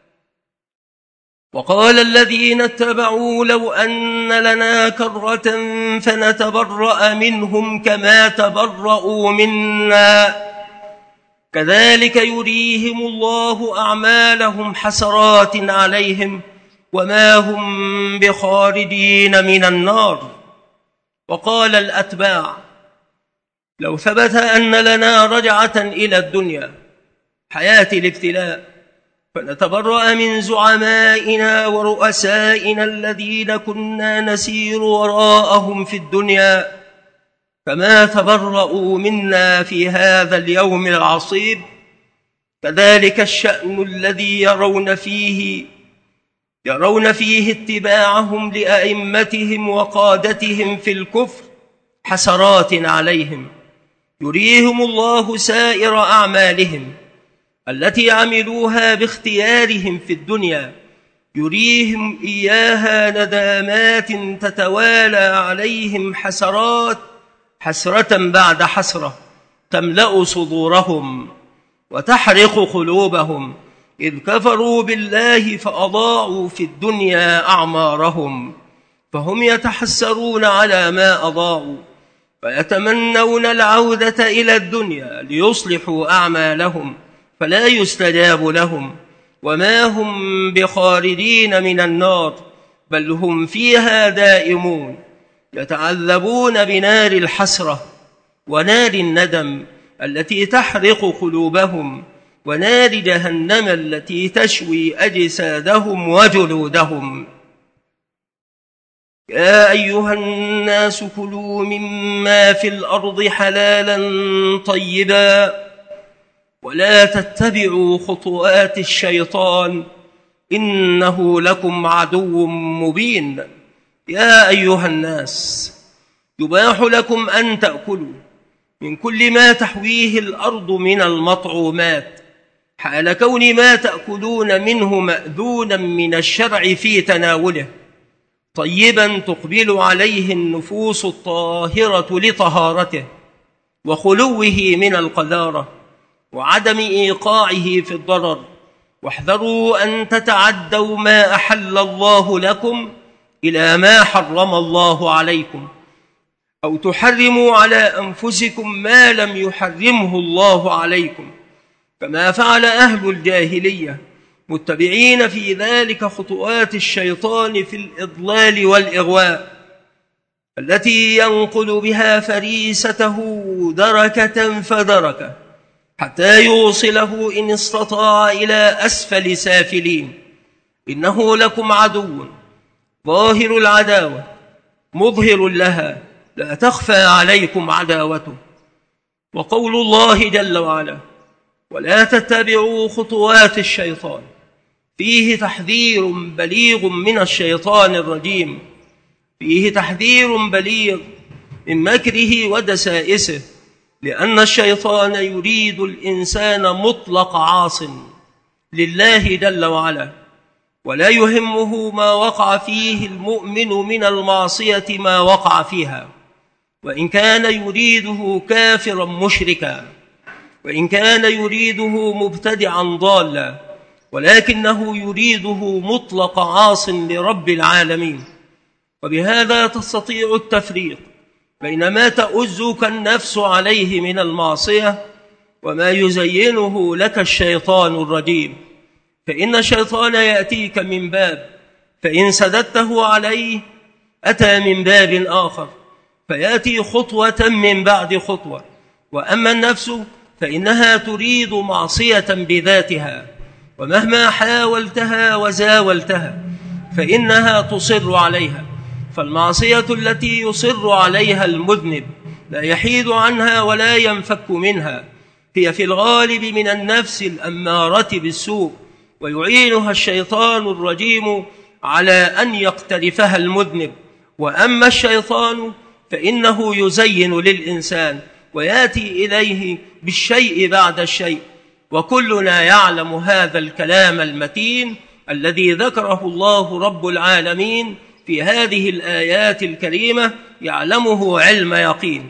وقال الذين اتبعوا لو أن لنا كرة فنتبرأ منهم كما تبرأوا منا كذلك يريهم الله أعمالهم حسرات عليهم وما هم بخارجين من النار. وقال الأتباع لو ثبت أن لنا رجعة إلى الدنيا حياة الابتلاء فنتبرأ من زعمائنا ورؤسائنا الذين كنا نسير وراءهم في الدنيا كما تبرؤوا منا في هذا اليوم العصيب. كذلك الشأن الذي يرون فيه يرون فيه اتباعهم لأئمتهم وقادتهم في الكفر حسرات عليهم، يريهم الله سائر أعمالهم التي عملوها باختيارهم في الدنيا، يريهم إياها ندامات تتوالى عليهم حسرات حسرة بعد حسرة تملأ صدورهم وتحرق قلوبهم، إذ كفروا بالله فأضاعوا في الدنيا أعمارهم، فهم يتحسرون على ما أضاعوا فيتمنون العودة إلى الدنيا ليصلحوا أعمالهم فلا يستجاب لهم، وما هم بخارجين من النار بل هم فيها دائمون، يتعذبون بنار الحسرة ونار الندم التي تحرق قلوبهم، ونار جهنم التي تشوي أجسادهم وجلودهم. يا أيها الناس كلوا مما في الأرض حلالا طيبا ولا تتبعوا خطوات الشيطان إنه لكم عدو مبين. يا أيها الناس يباح لكم أن تأكلوا من كل ما تحويه الأرض من المطعومات، حال كون ما تأكلون منه مأذونا من الشرع في تناوله، طيبا تقبل عليه النفوس الطاهرة لطهارته وخلوه من القذارة وعدم إيقاعه في الضرر، واحذروا أن تتعدوا ما أحل الله لكم إلى ما حرم الله عليكم، أو تحرموا على أنفسكم ما لم يحرمه الله عليكم، كما فعل أهل الجاهلية متبعين في ذلك خطوات الشيطان في الإضلال والإغواء التي ينقل بها فريسته دركة فدركة حتى يوصله إن استطاع إلى أسفل سافلين. إنه لكم عدو ظاهر العداوة مظهر لها لا تخفى عليكم عداوته. وقول الله جل وعلا ولا تتبعوا خطوات الشيطان فيه تحذير بليغ من الشيطان الرجيم، فيه تحذير بليغ من مكره ودسائسه، لأن الشيطان يريد الإنسان مطلق عاص لله جل وعلا، ولا يهمه ما وقع فيه المؤمن من المعصية ما وقع فيها، وإن كان يريده كافرا مشركا، وإن كان يريده مبتدعا ضالا، ولكنه يريده مطلق عاص لرب العالمين. وبهذا تستطيع التفريق بين ما تؤزك النفس عليه من المعصية وما يزينه لك الشيطان الرجيم، فإن الشيطان يأتيك من باب، فإن سددته عليه أتى من باب آخر، فيأتي خطوة من بعد خطوة. وأما النفس فإنها تريد معصية بذاتها، ومهما حاولتها وزاولتها فإنها تصر عليها، فالمعصية التي يصر عليها المذنب لا يحيد عنها ولا ينفك منها، هي في الغالب من النفس الأمارة بالسوء، ويعينها الشيطان الرجيم على أن يقترفها المذنب. وأما الشيطان فإنه يزين للإنسان ويأتي إليه بالشيء بعد الشيء، وكلنا يعلم هذا الكلام المتين الذي ذكره الله رب العالمين في هذه الآيات الكريمة، يعلمه علم يقين.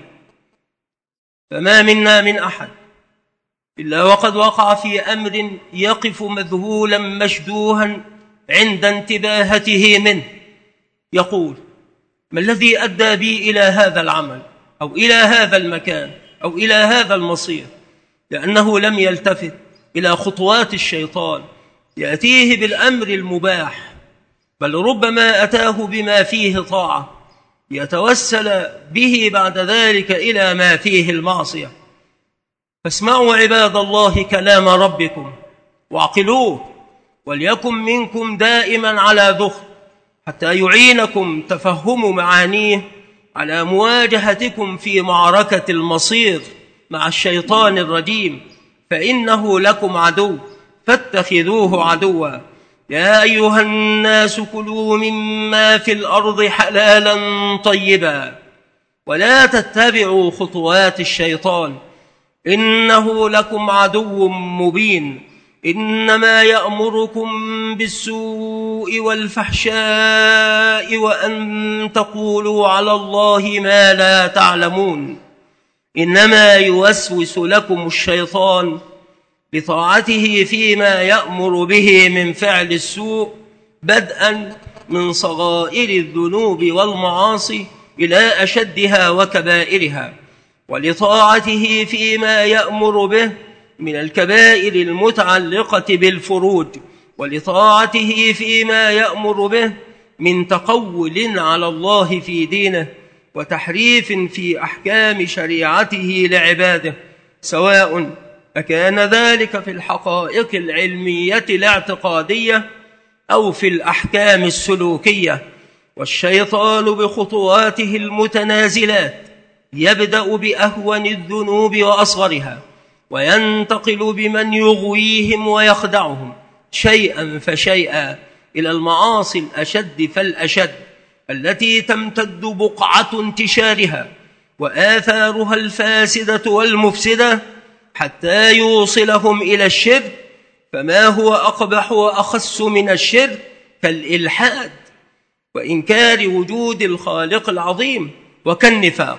فما منا من أحد إلا وقد وقع في أمر يقف مذهولا مشدوها عند انتباهته منه، يقول ما الذي أدى بي إلى هذا العمل أو إلى هذا المكان أو إلى هذا المصير، لأنه لم يلتفت إلى خطوات الشيطان يأتيه بالأمر المباح، بل ربما أتاه بما فيه طاعة يتوسل به بعد ذلك إلى ما فيه المعصية. فاسمعوا عباد الله كلام ربكم واعقلوه، وليكن منكم دائما على ذخر حتى يعينكم تفهم معانيه على مواجهتكم في معركة المصير مع الشيطان الرجيم، فإنه لكم عدو فاتخذوه عدوا. يا أيها الناس كلوا مما في الأرض حلالا طيبا ولا تتبعوا خطوات الشيطان إنه لكم عدو مبين. إنما يأمركم بالسوء والفحشاء وأن تقولوا على الله ما لا تعلمون. إنما يوسوس لكم الشيطان بطاعته فيما يأمر به من فعل السوء، بدءا من صغائر الذنوب والمعاصي إلى أشدها وكبائرها، ولطاعته فيما يأمر به من الكبائر المتعلقة بالفروج، ولطاعته فيما يأمر به من تقول على الله في دينه وتحريف في أحكام شريعته لعباده، سواء أكان ذلك في الحقائق العلمية الاعتقادية أو في الأحكام السلوكية. والشيطان بخطواته المتنازلات يبدأ بأهون الذنوب وأصغرها، وينتقل بمن يغويهم ويخدعهم شيئا فشيئا إلى المعاصي الأشد فالأشد، التي تمتد بقعة انتشارها وآثارها الفاسدة والمفسدة حتى يوصلهم إلى الشرك. فما هو أقبح وأخس من الشرك كالإلحاد وإنكار وجود الخالق العظيم، وكالنفاق،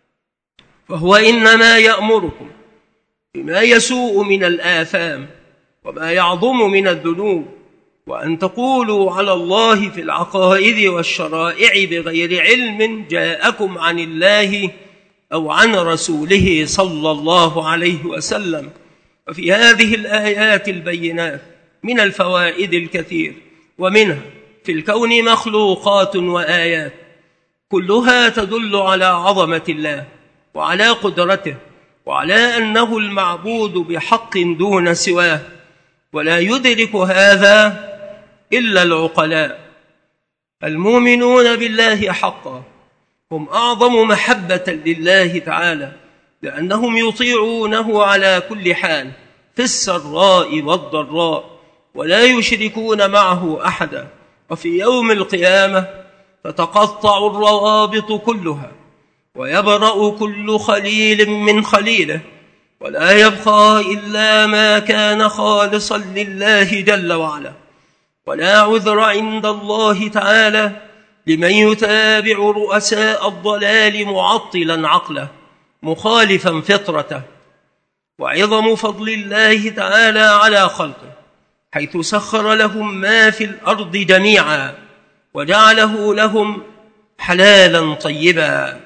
فهو إنما يأمركم بما يسوء من الآثام وما يعظم من الذنوب، وأن تقولوا على الله في العقائد والشرائع بغير علم جاءكم عن الله أو عن رسوله صلى الله عليه وسلم. وفي هذه الآيات البينات من الفوائد الكثير، ومنها في الكون مخلوقات وآيات كلها تدل على عظمة الله وعلى قدرته وعلى أنه المعبود بحق دون سواه، ولا يدرك هذا إلا العقلاء. المؤمنون بالله حقا هم أعظم محبة لله تعالى، لأنهم يطيعونه على كل حال في السراء والضراء، ولا يشركون معه أحدا. وفي يوم القيامة تتقطع الروابط كلها، ويبرأ كل خليل من خليله، ولا يبقى إلا ما كان خالصا لله جل وعلا. ولا عذر عند الله تعالى لمن يتابع رؤساء الضلال معطلا عقله مخالفا فطرته. وعظم فضل الله تعالى على خلقه حيث سخر لهم ما في الأرض جميعا وجعله لهم حلالا طيبا.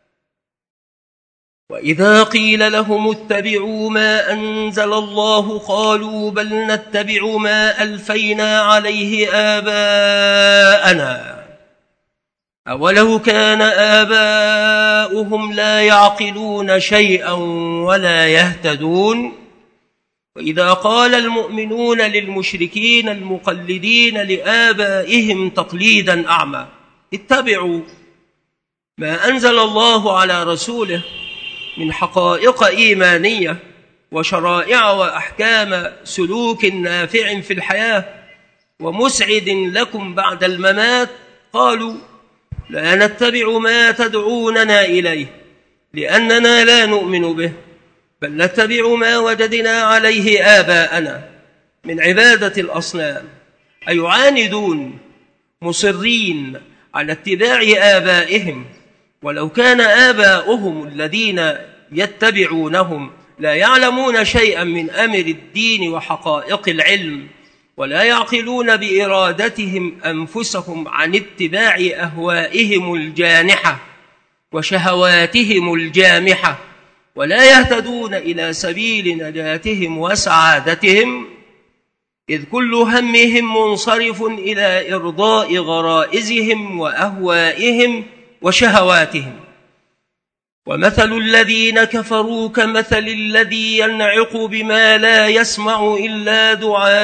وإذا قيل لهم اتبعوا ما أنزل الله قالوا بل نتبع ما ألفينا عليه آباءنا أولو كان آباؤهم لا يعقلون شيئا ولا يهتدون. وإذا قال المؤمنون للمشركين المقلدين لآبائهم تقليدا أعمى اتبعوا ما أنزل الله على رسوله من حقائق إيمانية وشرائع وأحكام سلوك نافع في الحياة ومسعد لكم بعد الممات، قالوا لا نتبع ما تدعوننا إليه لأننا لا نؤمن به، بل نتبع ما وجدنا عليه آباءنا من عبادة الأصنام. أي يعاندون مصرين على اتباع آبائهم، ولو كان آباؤهم الذين يتبعونهم لا يعلمون شيئا من أمر الدين وحقائق العلم، ولا يعقلون بإرادتهم أنفسهم عن اتباع أهوائهم الجانحة وشهواتهم الجامحة، ولا يهتدون إلى سبيل نجاتهم وسعادتهم، إذ كل همهم منصرف إلى إرضاء غرائزهم وأهوائهم وشهواتهم. ومثل الذين كفروا كمثل الذي ينعق بما لا يسمع إلا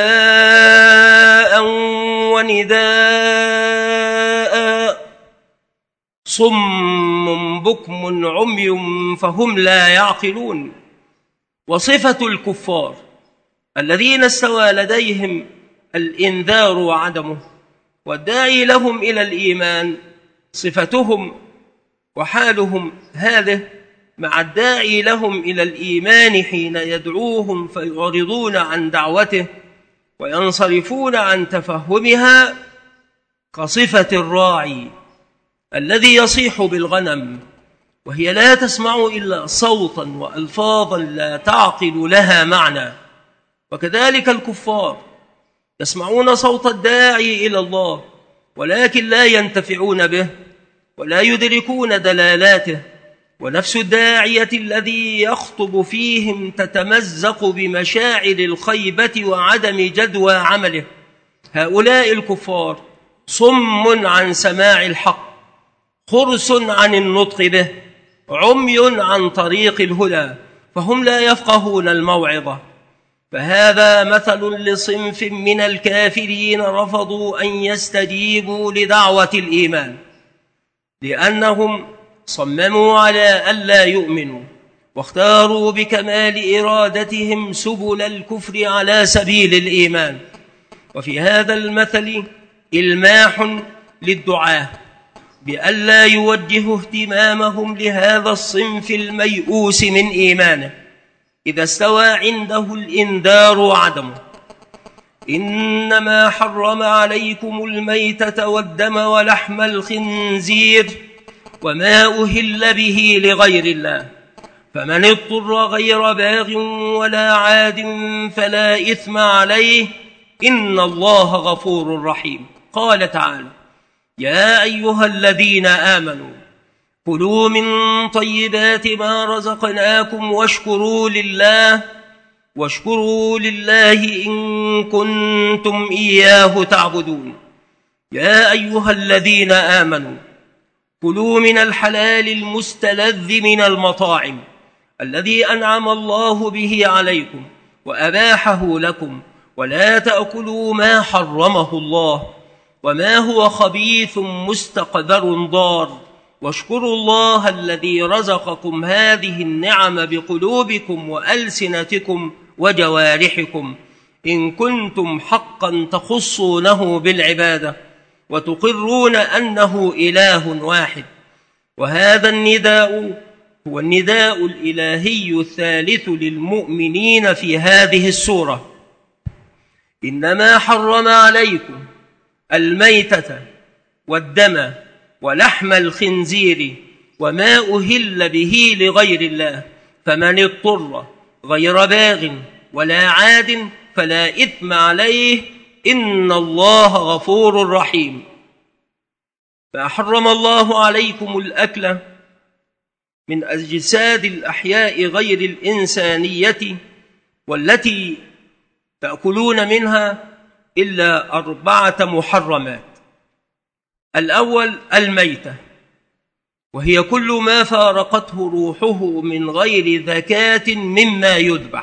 دعاء ونداء صم بكم عمي فهم لا يعقلون. وصفة الكفار الذين استوى لديهم الإنذار وعدمه والداعي لهم إلى الإيمان صفتهم وحالهم هذه مع الداعي لهم إلى الإيمان حين يدعوهم فيعرضون عن دعوته وينصرفون عن تفهمها كصفة الراعي الذي يصيح بالغنم وهي لا تسمع إلا صوتا وألفاظا لا تعقل لها معنى. وكذلك الكفار يسمعون صوت الداعي إلى الله ولكن لا ينتفعون به ولا يدركون دلالاته، ونفس الداعية الذي يخطب فيهم تتمزق بمشاعر الخيبة وعدم جدوى عمله. هؤلاء الكفار صم عن سماع الحق، خرس عن النطق به، عمي عن طريق الهدى، فهم لا يفقهون الموعظة. فهذا مثل لصنف من الكافرين رفضوا أن يستجيبوا لدعوة الإيمان لأنهم صمموا على ألا يؤمنوا واختاروا بكمال إرادتهم سبل الكفر على سبيل الإيمان. وفي هذا المثل إلماح للدعاة بألا يوجهوا اهتمامهم لهذا الصنف الميؤوس من إيمانه إذا استوى عنده الإنذار وعدمه. إنما حرم عليكم الميتة والدم ولحم الخنزير وما أهل به لغير الله، فمن اضطر غير باغ ولا عاد فلا إثم عليه إن الله غفور رحيم. قال تعالى: يا أيها الذين آمنوا كلوا من طيبات ما رزقناكم واشكروا لله واشكروا لله إن كنتم إياه تعبدون. يا أيها الذين آمنوا كلوا من الحلال المستلذ من المطاعم الذي أنعم الله به عليكم وأباحه لكم، ولا تأكلوا ما حرمه الله وما هو خبيث مستقذر ضار، واشكروا الله الذي رزقكم هذه النعم بقلوبكم وألسنتكم وجوارحكم إن كنتم حقا تخصونه بالعبادة وتقرون أنه إله واحد. وهذا النداء هو النداء الإلهي الثالث للمؤمنين في هذه السورة: إنما حرم عليكم الميتة والدم ولحم الخنزير وما أهل به لغير الله، فمن اضطر غير باغ ولا عاد فلا إثم عليه إن الله غفور رحيم. فحرم الله عليكم الأكل من أجساد الأحياء غير الإنسانية والتي تأكلون منها إلا أربعة محرمات. الأول الميتة، وهي كل ما فارقته روحه من غير ذكاة مما يذبح.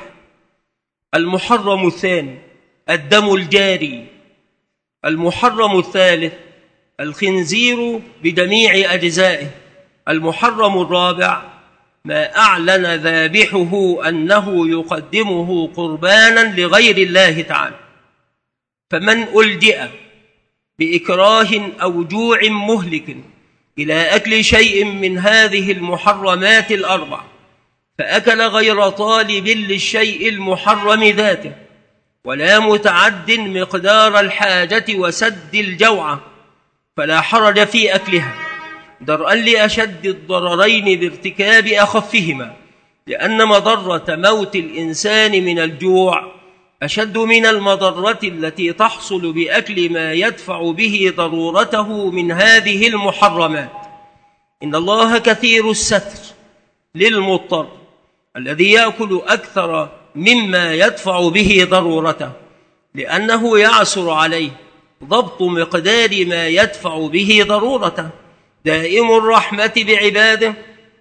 المحرم الثاني الدم الجاري. المحرم الثالث الخنزير بجميع أجزائه. المحرم الرابع ما أعلن ذابحه أنه يقدمه قربانا لغير الله تعالى. فمن ألجئ بإكراه أو جوع مهلك إلى أكل شيء من هذه المحرمات الأربع فأكل غير طالب للشيء المحرم ذاته ولا متعد مقدار الحاجة وسد الجوعة فلا حرج في أكلها، درءا لأشد الضررين بارتكاب أخفهما، لأن مضرة موت الإنسان من الجوع أشد من المضرة التي تحصل بأكل ما يدفع به ضرورته من هذه المحرمات. إن الله كثير الستر للمضطر الذي يأكل أكثر مما يدفع به ضرورته، لأنه يعسر عليه ضبط مقدار ما يدفع به ضرورته. دائم الرحمة بعباده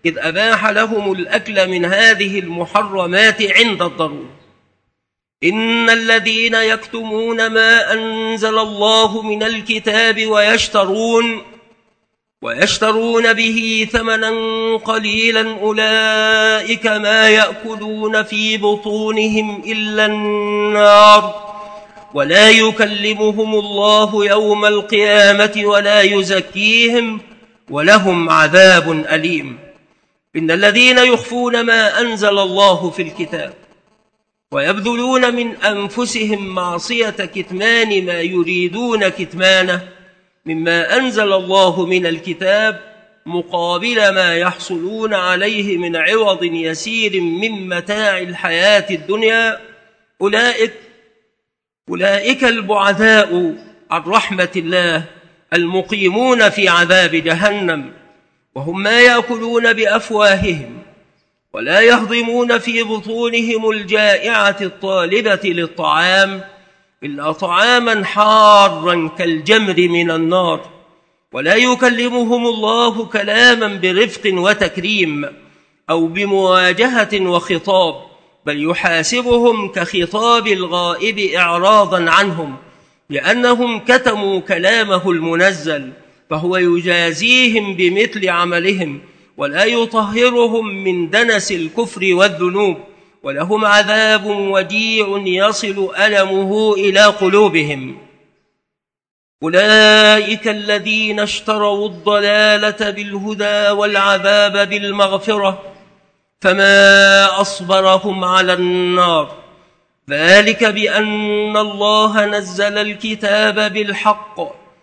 إذ أباح لهم الأكل من هذه المحرمات عند الضرورة. إن الذين يكتمون ما أنزل الله من الكتاب ويشترون ويشترون به ثمنا قليلا أولئك ما يأكلون في بطونهم إلا النار ولا يكلمهم الله يوم القيامة ولا يزكيهم ولهم عذاب أليم. إن الذين يخفون ما أنزل الله في الكتاب ويبذلون من أنفسهم معصية كتمان ما يريدون كتمانه مما أنزل الله من الكتاب مقابل ما يحصلون عليه من عوض يسير من متاع الحياة الدنيا، أولئك أولئك البعداء عن رحمة الله المقيمون في عذاب جهنم، وهم ما يأكلون بأفواههم ولا يهضمون في بطونهم الجائعة الطالبة للطعام إلا طعاما حارا كالجمر من النار، ولا يكلمهم الله كلاما برفق وتكريم أو بمواجهة وخطاب، بل يحاسبهم كخطاب الغائب إعراضا عنهم لأنهم كتموا كلامه المنزل، فهو يجازيهم بمثل عملهم ولا يطهرهم من دنس الكفر والذنوب، ولهم عذاب وجيع يصل ألمه إلى قلوبهم. أولئك الذين اشتروا الضلالة بالهدى والعذاب بالمغفرة فما أصبرهم على النار، ذلك بأن الله نزل الكتاب بالحق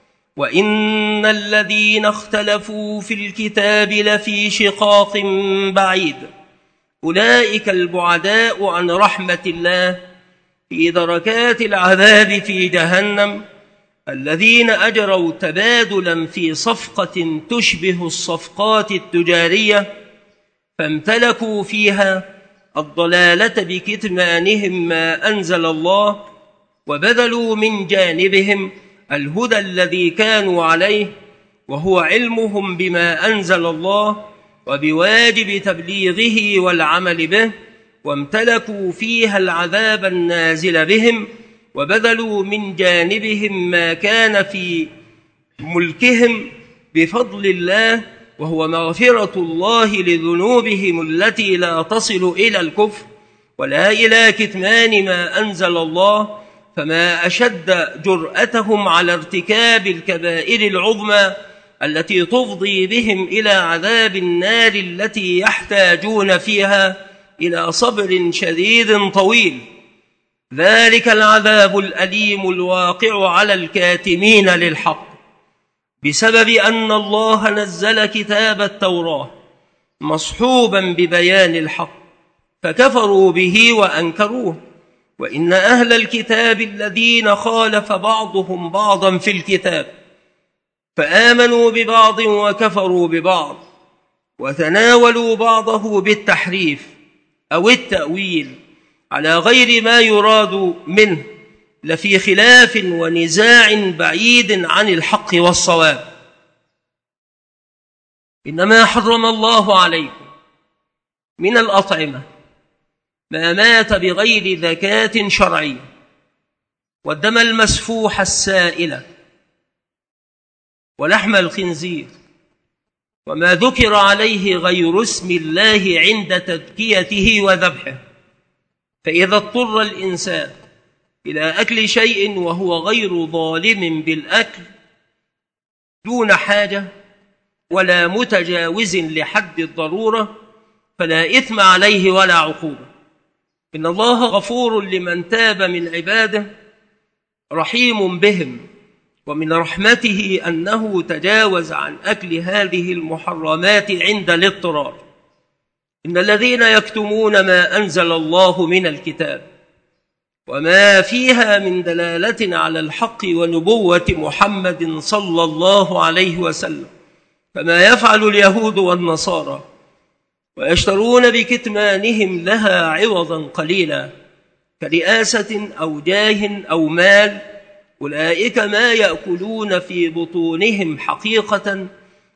وإن الذين اختلفوا في الكتاب لفي شقاق بعيد. أولئك البعداء عن رحمة الله في دركات العذاب في جهنم، الذين أجروا تبادلا في صفقة تشبه الصفقات التجارية فامتلكوا فيها الضلالة بكتمانهم ما أنزل الله، وبذلوا من جانبهم الهدى الذي كانوا عليه وهو علمهم بما أنزل الله وبواجب تبليغه والعمل به، وامتلكوا فيها العذاب النازل بهم، وبذلوا من جانبهم ما كان في ملكهم بفضل الله وهو مغفرة الله لذنوبهم التي لا تصل إلى الكفر ولا إلى كتمان ما أنزل الله، فما أشد جرأتهم على ارتكاب الكبائر العظمى التي تفضي بهم إلى عذاب النار التي يحتاجون فيها إلى صبر شديد طويل. ذلك العذاب الأليم الواقع على الكاتمين للحق بسبب أن الله نزل كتاب التوراة مصحوبا ببيان الحق فكفروا به وأنكروه. وإن أهل الكتاب الذين خالف بعضهم بعضا في الكتاب فآمنوا ببعض وكفروا ببعض وتناولوا بعضه بالتحريف أو التأويل على غير ما يراد منه لفي خلاف ونزاع بعيد عن الحق والصواب. إنما حرم الله عليكم من الأطعمة ما مات بغير زكاة شرعية، والدم المسفوح السائل، ولحم الخنزير، وما ذكر عليه غير اسم الله عند تذكيته وذبحه. فإذا اضطر الإنسان إلى أكل شيء وهو غير ظالم بالأكل دون حاجة ولا متجاوز لحد الضرورة فلا إثم عليه ولا عقوبة. إن الله غفور لمن تاب من عباده رحيم بهم، ومن رحمته أنه تجاوز عن أكل هذه المحرمات عند الاضطرار. إن الذين يكتمون ما أنزل الله من الكتاب وما فيها من دلالة على الحق ونبوة محمد صلى الله عليه وسلم كما يفعل اليهود والنصارى، ويشترون بكتمانهم لها عوضا قليلا كرئاسة أو جاه أو مال، أولئك ما يأكلون في بطونهم حقيقة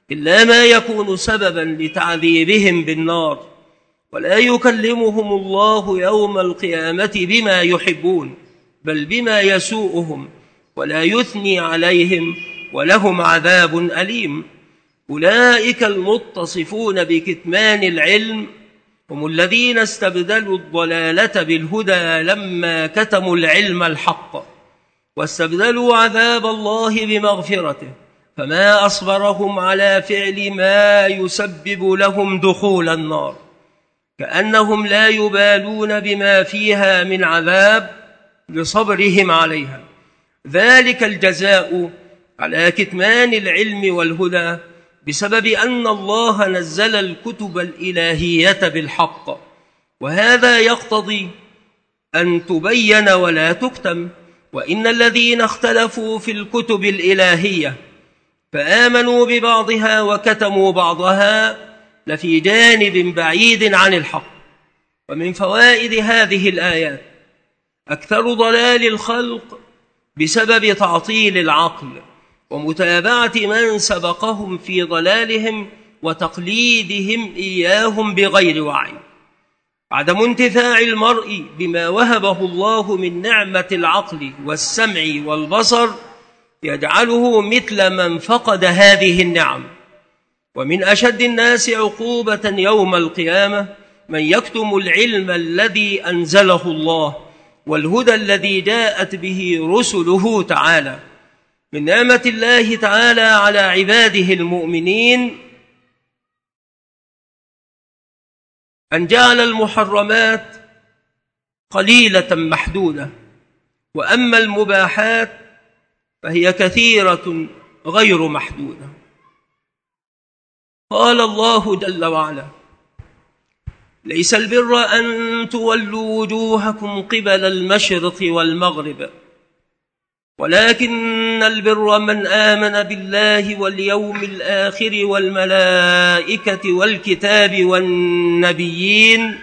إلا ما يكون سببا لتعذيبهم بالنار، ولا يكلمهم الله يوم القيامة بما يحبون بل بما يسوءهم، ولا يثني عليهم، ولهم عذاب أليم. أولئك المتصفون بكتمان العلم هم الذين استبدلوا الضلالة بالهدى لما كتموا العلم الحق، واستبدلوا عذاب الله بمغفرته، فما أصبرهم على فعل ما يسبب لهم دخول النار، كأنهم لا يبالون بما فيها من عذاب لصبرهم عليها. ذلك الجزاء على كتمان العلم والهدى بسبب أن الله نزل الكتب الإلهية بالحق، وهذا يقتضي أن تبين ولا تكتم. وإن الذين اختلفوا في الكتب الإلهية فآمنوا ببعضها وكتموا بعضها لفي جانب بعيد عن الحق. ومن فوائد هذه الآيات أكثر ضلال الخلق بسبب تعطيل العقل ومتابعة من سبقهم في ضلالهم وتقليدهم إياهم بغير وعي. عدم انتفاع المرء بما وهبه الله من نعمة العقل والسمع والبصر يجعله مثل من فقد هذه النعم. ومن أشد الناس عقوبة يوم القيامة من يكتم العلم الذي أنزله الله والهدى الذي جاءت به رسله تعالى. من نعمة الله تعالى على عباده المؤمنين أن جعل المحرمات قليلة محدودة، وأما المباحات فهي كثيرة غير محدودة. قال الله جل وعلا: ليس البر أن تولوا وجوهكم قبل المشرق والمغرب، ولكن البر من آمن بالله واليوم الآخر والملائكة والكتاب والنبيين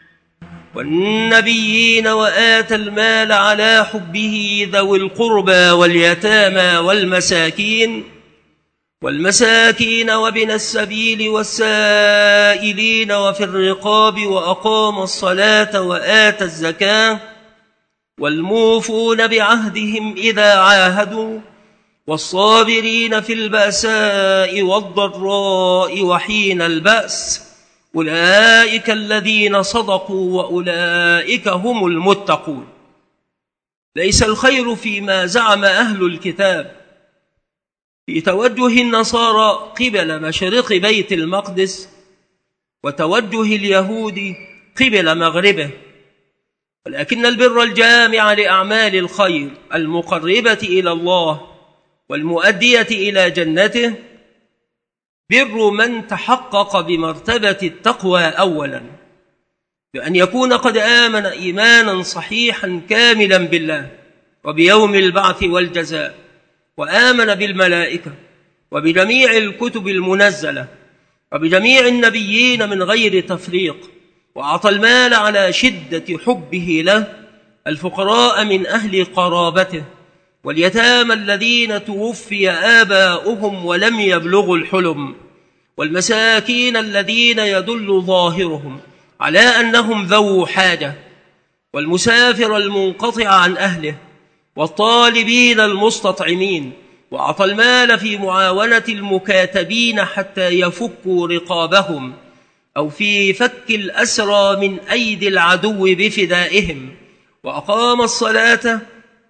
والنبيين وآتى المال على حبه ذوي القربى واليتامى والمساكين والمساكين وابن السبيل والسائلين وفي الرقاب وأقام الصلاة وآتى الزكاة والموفون بعهدهم إذا عاهدوا والصابرين في البأساء والضراء وحين البأس، أولئك الذين صدقوا وأولئك هم المتقون. ليس الخير فيما زعم أهل الكتاب في توجه النصارى قبل مشرق بيت المقدس وتوجه اليهود قبل مغربه، ولكن البر الجامع لأعمال الخير المقربة إلى الله والمؤدية إلى جنته بر من تحقق بمرتبة التقوى أولا، بأن يكون قد آمن إيمانا صحيحا كاملا بالله وبيوم البعث والجزاء، وآمن بالملائكة وبجميع الكتب المنزلة وبجميع النبيين من غير تفريق، وأعطى المال على شدة حبه له الفقراء من أهل قرابته واليتامى الذين توفي آباؤهم ولم يبلغوا الحلم والمساكين الذين يدل ظاهرهم على أنهم ذو حاجة والمسافر المنقطع عن أهله والطالبين المستطعمين، وأعطى المال في معاونة المكاتبين حتى يفكوا رقابهم أو في فك الأسرى من أيدي العدو بفدائهم، وأقام الصلاة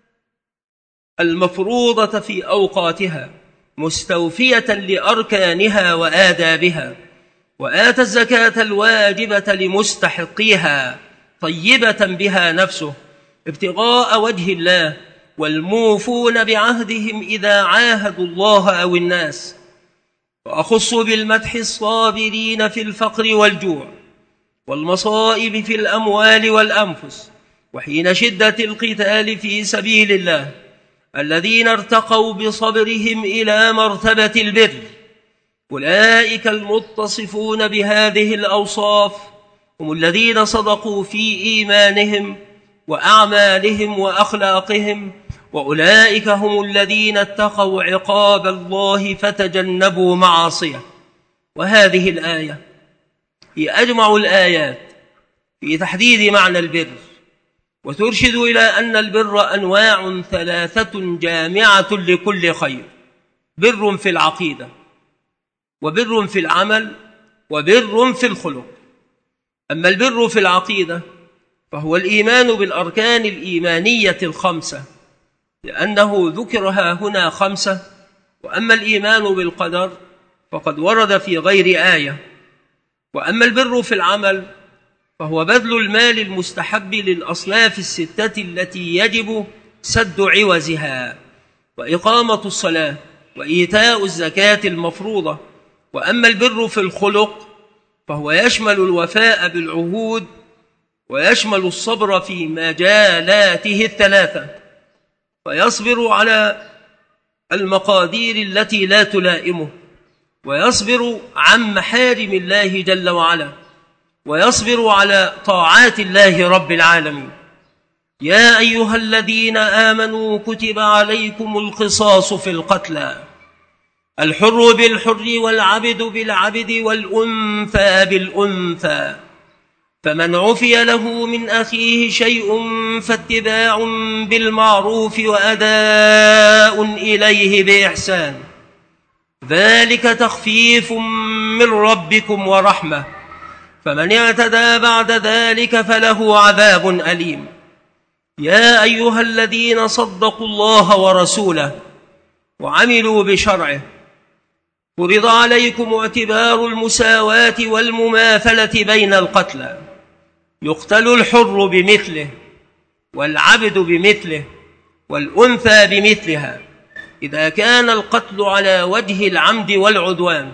المفروضة في أوقاتها مستوفية لأركانها وآدابها، وآتى الزكاة الواجبة لمستحقيها طيبة بها نفسه ابتغاء وجه الله، والموفون بعهدهم إذا عاهدوا الله أو الناس. وأخص بالمدح الصابرين في الفقر والجوع والمصائب في الأموال والأنفس وحين شدة القتال في سبيل الله، الذين ارتقوا بصبرهم إلى مرتبة البر. أولئك المتصفون بهذه الأوصاف هم الذين صدقوا في إيمانهم وأعمالهم وأخلاقهم، وأولئك هم الذين اتقوا عقاب الله فتجنبوا معاصيه. وهذه الآية هي أجمع الآيات في تحديد معنى البر، وترشد إلى أن البر أنواع ثلاثة جامعة لكل خير: بر في العقيدة، وبر في العمل، وبر في الخلق. أما البر في العقيدة فهو الإيمان بالأركان الإيمانية الخمسة، لأنه ذكرها هنا خمسة. وأما الإيمان بالقدر فقد ورد في غير آية. وأما البر في العمل فهو بذل المال المستحب للأصناف الستة التي يجب سد عوزها، وإقامة الصلاة، وإيتاء الزكاة المفروضة. وأما البر في الخلق فهو يشمل الوفاء بالعهود، ويشمل الصبر في مجالاته الثلاثة، فيصبر على المقادير التي لا تلائمه، ويصبر عن محارم الله جل وعلا، ويصبر على طاعات الله رب العالمين. يا أيها الذين آمنوا كتب عليكم القصاص في القتلى، الحر بالحر والعبد بالعبد والأنثى بالأنثى، فمن عفي له من أخيه شيء فاتباع بالمعروف وأداء إليه بإحسان، ذلك تخفيف من ربكم ورحمة، فمن اعتدى بعد ذلك فله عذاب أليم. يا أيها الذين صدقوا الله ورسوله وعملوا بشرعه، فرض عليكم اعتبار المساواة والمماثلة بين القتلى، يقتل الحر بمثله، والعبد بمثله، والأنثى بمثلها، إذا كان القتل على وجه العمد والعدوان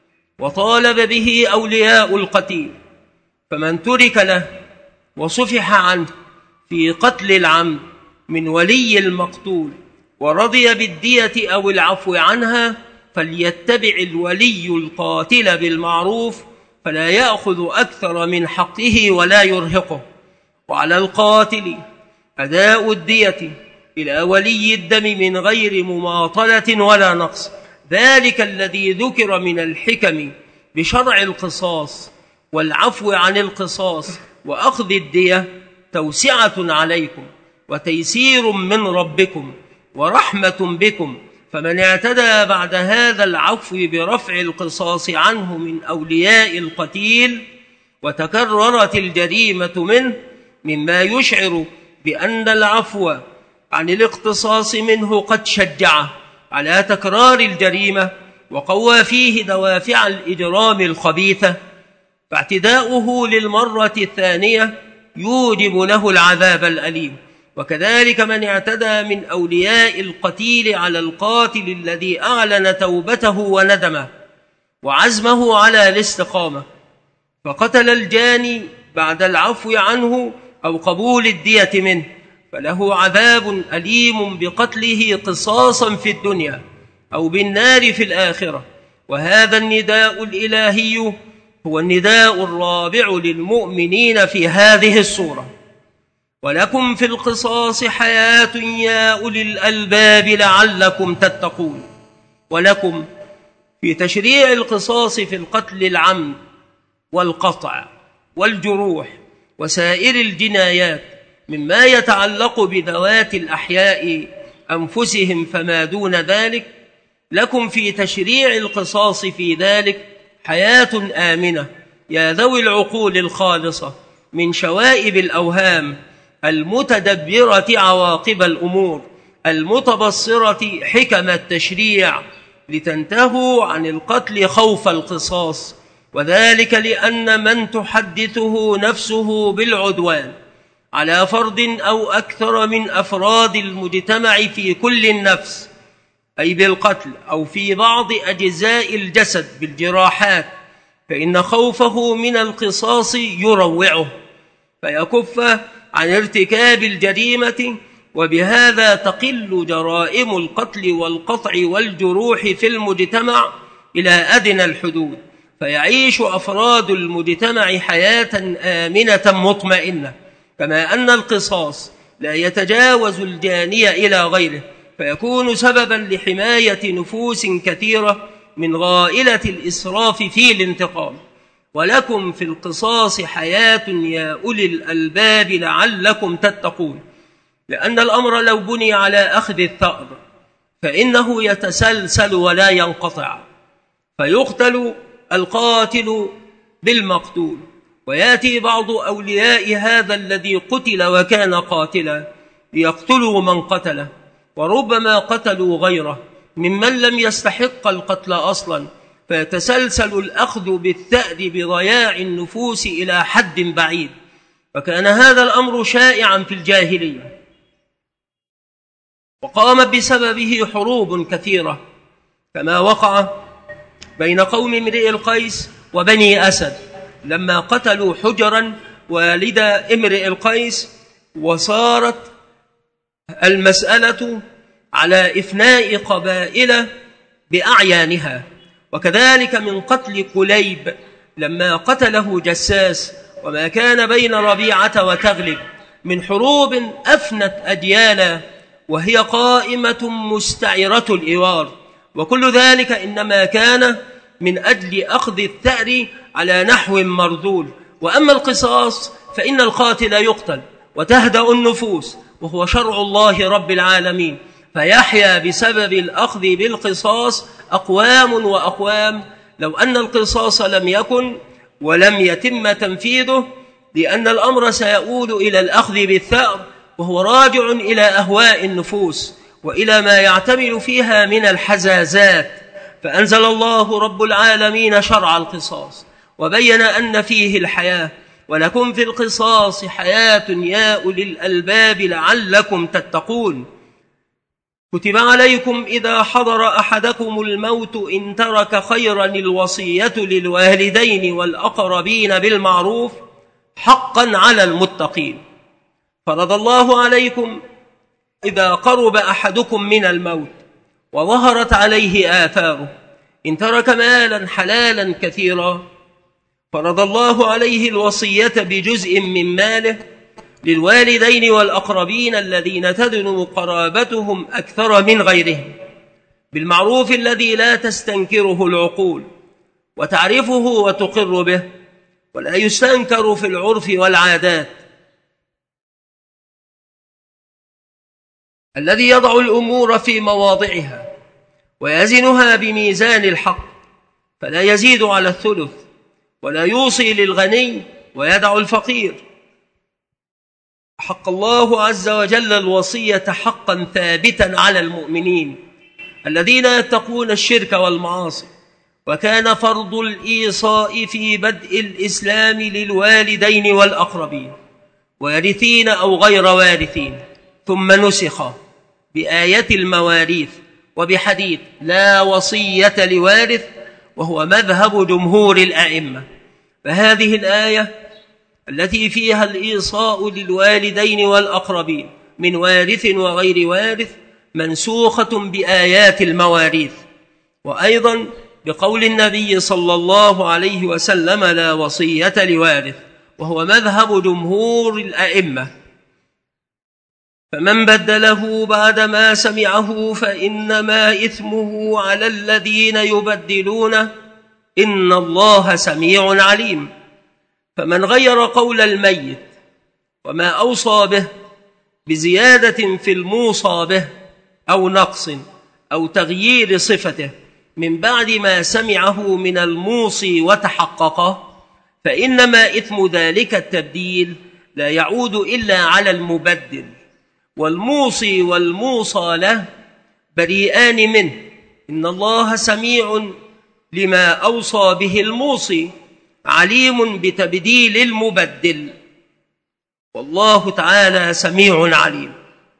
وطالب به أولياء القتيل. فمن ترك له وصفح عنه في قتل العمد من ولي المقتول ورضي بالدية أو العفو عنها، فليتبع الولي القاتل بالمعروف، فلا يأخذ أكثر من حقه ولا يرهقه. وعلى القاتل أداء الدية إلى ولي الدم من غير مماطلة ولا نقص، ذلك الذي ذكر من الحكم بشرع القصاص والعفو عن القصاص وأخذ الدية توسعة عليكم وتيسير من ربكم ورحمة بكم. فمن اعتدى بعد هذا العفو برفع القصاص عنه من أولياء القتيل وتكررت الجريمة منه، مما يشعر بأن العفو عن الاقتصاص منه قد شجعه على تكرار الجريمة وقوى فيه دوافع الإجرام الخبيثة، فاعتداؤه للمرة الثانية يوجب له العذاب الأليم. وكذلك من اعتدى من أولياء القتيل على القاتل الذي أعلن توبته وندمه وعزمه على الاستقامة، فقتل الجاني بعد العفو عنه أو قبول الدية منه، فله عذاب أليم بقتله قصاصا في الدنيا أو بالنار في الآخرة. وهذا النداء الإلهي هو النداء الرابع للمؤمنين في هذه السورة: ولكم في القصاص حياة يا أولي الألباب لعلكم تتقون. ولكم في تشريع القصاص في القتل العمد والقطع والجروح وسائر الجنايات مما يتعلق بذوات الأحياء أنفسهم فما دون ذلك، لكم في تشريع القصاص في ذلك حياة آمنة يا ذوي العقول الخالصة من شوائب الأوهام المتدبرة عواقب الأمور المتبصرة حكم التشريع، لتنتهوا عن القتل خوف القصاص، وذلك لأن من تحدثه نفسه بالعدوان على فرد أو أكثر من أفراد المجتمع في كل النفس، أي بالقتل أو في بعض أجزاء الجسد بالجراحات، فإن خوفه من القصاص يروعه فيكف عن ارتكاب الجريمة، وبهذا تقل جرائم القتل والقطع والجروح في المجتمع إلى أدنى الحدود، فيعيش أفراد المجتمع حياة آمنة مطمئنة. كما أن القصاص لا يتجاوز الجاني إلى غيره، فيكون سببا لحماية نفوس كثيرة من غائلة الإسراف في الانتقام. ولكم في القصاص حياة يا أولي الألباب لعلكم تتقون. لأن الأمر لو بني على أخذ الثأر فإنه يتسلسل ولا ينقطع، فيقتل القاتل بالمقتول، ويأتي بعض أولياء هذا الذي قتل وكان قاتلا ليقتلوا من قتله، وربما قتلوا غيره ممن لم يستحق القتل أصلا، فيتسلسل الأخذ بالثأر بضياع النفوس إلى حد بعيد. وكان هذا الأمر شائعا في الجاهلية، وقامت بسببه حروب كثيرة، كما وقع بين قوم امرئ القيس وبني أسد لما قتلوا حجرا والد امرئ القيس، وصارت المسألة على إفناء قبائل بأعيانها. وكذلك من قتل قليب لما قتله جساس، وما كان بين ربيعة وتغلب من حروب أفنت أديانا وهي قائمة مستعرة الإوار، وكل ذلك إنما كان من أجل أخذ الثأر على نحو مرذول. وأما القصاص فإن القاتل يقتل وتهدأ النفوس، وهو شرع الله رب العالمين، فيحيا بسبب الأخذ بالقصاص أقوام وأقوام لو أن القصاص لم يكن ولم يتم تنفيذه، لأن الأمر سيؤول إلى الأخذ بالثأر، وهو راجع إلى أهواء النفوس وإلى ما يعتمل فيها من الحزازات. فأنزل الله رب العالمين شرع القصاص وبين أن فيه الحياة، ولكم في القصاص حياة يا أولي الألباب لعلكم تتقون. كتب عليكم إذا حضر أحدكم الموت إن ترك خيرا الوصية للوالدين والأقربين بالمعروف حقا على المتقين. فرض الله عليكم إذا قرب أحدكم من الموت وظهرت عليه آثاره إن ترك مالا حلالا كثيرا، فرض الله عليه الوصية بجزء من ماله للوالدين والأقربين الذين تدنو قرابتهم أكثر من غيرهم بالمعروف الذي لا تستنكره العقول وتعرفه وتقر به، ولا يستنكر في العرف والعادات، الذي يضع الأمور في مواضعها ويزنها بميزان الحق، فلا يزيد على الثلث ولا يوصي للغني ويدع الفقير. حق الله عز وجل الوصية حقا ثابتا على المؤمنين الذين يتقون الشرك والمعاصي، وكان فرض الإيصاء في بدء الإسلام للوالدين والأقربين وارثين أو غير وارثين، ثم نسخ بآية المواريث وبحديث لا وصية لوارث، وهو مذهب جمهور الأئمة. فهذه الآية التي فيها الإيصاء للوالدين والأقربين من وارث وغير وارث منسوخة بآيات المواريث، وأيضا بقول النبي صلى الله عليه وسلم لا وصية لوارث، وهو مذهب جمهور الأئمة. فمن بدله بعدما سمعه فإنما إثمه على الذين يبدلونه إن الله سميع عليم. فمن غير قول الميت وما أوصى به بزيادة في الموصى به أو نقص أو تغيير صفته من بعد ما سمعه من الموصي وتحققه، فإنما إثم ذلك التبديل لا يعود إلا على المبدل، والموصي والموصى له بريئان منه. إن الله سميع لما أوصى به الموصي عليم بتبديل المبدل، والله تعالى سميع عليم.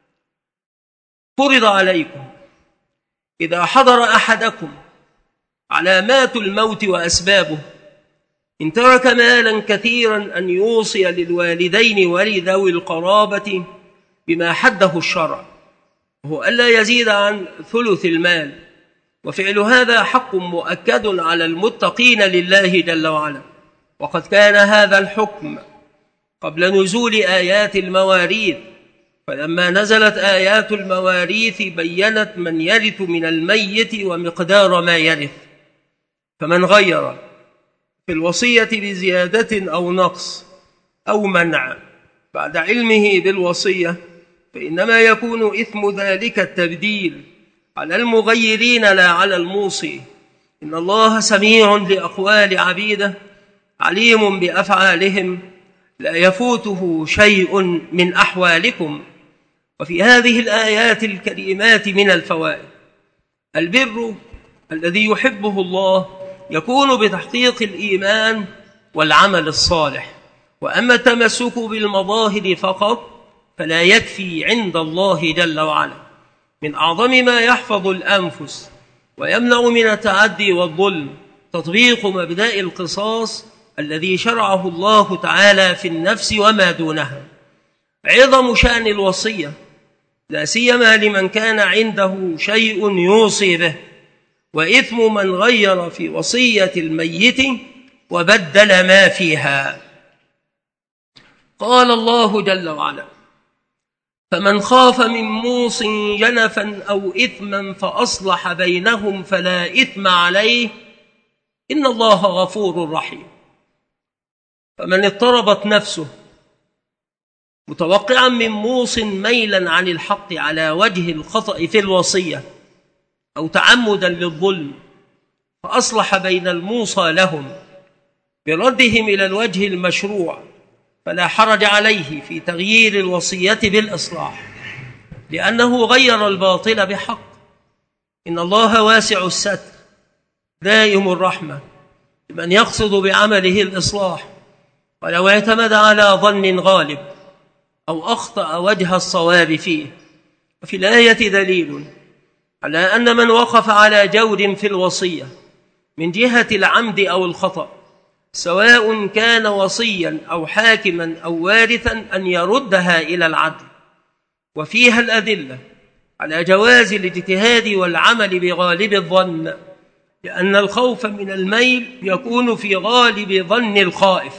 فرض عليكم إذا حضر أحدكم علامات الموت وأسبابه إن ترك مالا كثيرا أن يوصي للوالدين ولذوي القرابة بما حده الشرع، وهو ألا يزيد عن ثلث المال، وفعل هذا حق مؤكد على المتقين لله جل وعلا. وقد كان هذا الحكم قبل نزول آيات المواريث، فلما نزلت آيات المواريث بيّنت من يرث من الميت ومقدار ما يرث، فمن غير في الوصية بزيادة أو نقص أو منع بعد علمه بالوصية فإنما يكون إثم ذلك التبديل على المغيرين لا على الموصي. إن الله سميع لأقوال عبيده عليم بأفعالهم، لا يفوته شيء من أحوالكم. وفي هذه الآيات الكريمات من الفوائد: البر الذي يحبه الله يكون بتحقيق الإيمان والعمل الصالح، وأما التمسك بالمظاهر فقط فلا يكفي عند الله جل وعلا. من أعظم ما يحفظ الأنفس ويمنع من التعدي والظلم تطبيق مبدأ القصاص الذي شرعه الله تعالى في النفس وما دونها. عظم شأن الوصية لا سيما لمن كان عنده شيء يوصي به، وإثم من غير في وصية الميت وبدل ما فيها. قال الله جل وعلا: فمن خاف من موص جنفا أو إثما فأصلح بينهم فلا إثم عليه إن الله غفور رحيم. فمن اضطربت نفسه متوقعا من موص ميلا عن الحق على وجه الخطأ في الوصية أو تعمدا للظلم فأصلح بين الموصى لهم بردهم إلى الوجه المشروع فلا حرج عليه في تغيير الوصية بالإصلاح، لأنه غير الباطل بحق. إن الله واسع الستر دائم الرحمة لمن يقصد بعمله الإصلاح، ولو اعتمد على ظن غالب أو أخطأ وجه الصواب فيه. وفي الآية دليل على أن من وقف على جور في الوصية من جهة العمد أو الخطأ سواء كان وصيا أو حاكما أو وارثا أن يردها إلى العدل. وفيها الأدلة على جواز الاجتهاد والعمل بغالب الظن، لأن الخوف من الميل يكون في غالب ظن الخائف.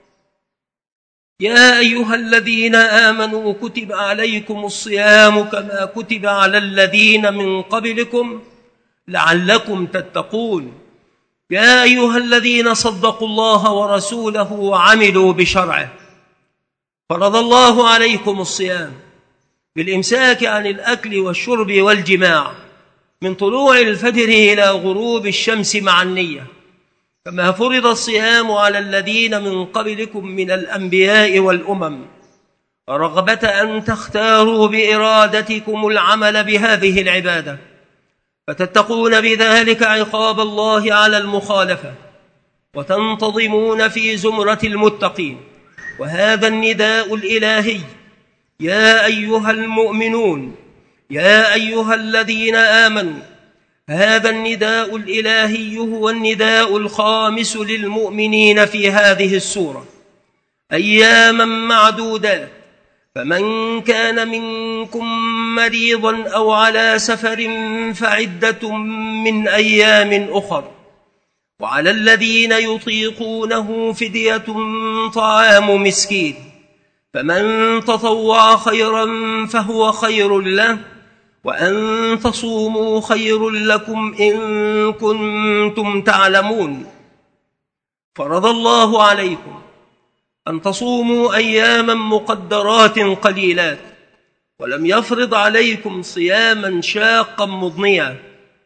يا أيها الذين آمنوا كتب عليكم الصيام كما كتب على الذين من قبلكم لعلكم تتقون. يا أيها الذين صدقوا الله ورسوله وعملوا بشرعه. فرض الله عليكم الصيام بالإمساك عن الأكل والشرب والجماع من طلوع الفجر إلى غروب الشمس مع النية، كما فرض الصيام على الذين من قبلكم من الأنبياء والأمم، رغبة أن تختاروا بإرادتكم العمل بهذه العبادة فتتقون بذلك عقاب الله على المخالفة وتنتظمون في زمرة المتقين. وهذا النداء الإلهي: يا أيها المؤمنون، يا أيها الذين آمنوا. هذا النداء الإلهي هو النداء الخامس للمؤمنين في هذه السورة: أياما معدودات، فمن كان منكم مريضا أو على سفر فعدة من أيام أخر، وعلى الذين يطيقونه فدية طعام مسكين، فمن تطوع خيرا فهو خير له، وأن تصوموا خير لكم إن كنتم تعلمون. فرض الله عليكم أن تصوموا أياما مقدرات قليلات، ولم يفرض عليكم صياما شاقا مضنيا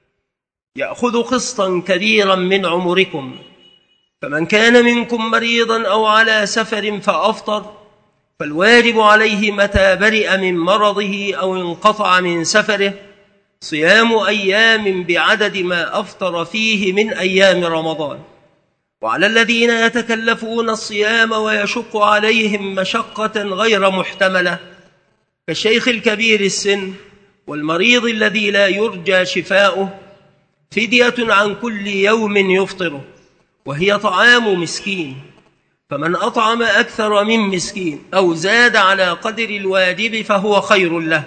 يأخذ قسطا كبيرا من عمركم. فمن كان منكم مريضا أو على سفر فأفطر، فالواجب عليه متى برئ من مرضه أو انقطع من سفره صيام أيام بعدد ما أفطر فيه من أيام رمضان. وعلى الذين يتكلفون الصيام ويشق عليهم مشقة غير محتملة كالشيخ الكبير السن والمريض الذي لا يرجى شفاؤه فدية عن كل يوم يفطره، وهي طعام مسكين. فمن أطعم أكثر من مسكين أو زاد على قدر الواجب فهو خير له.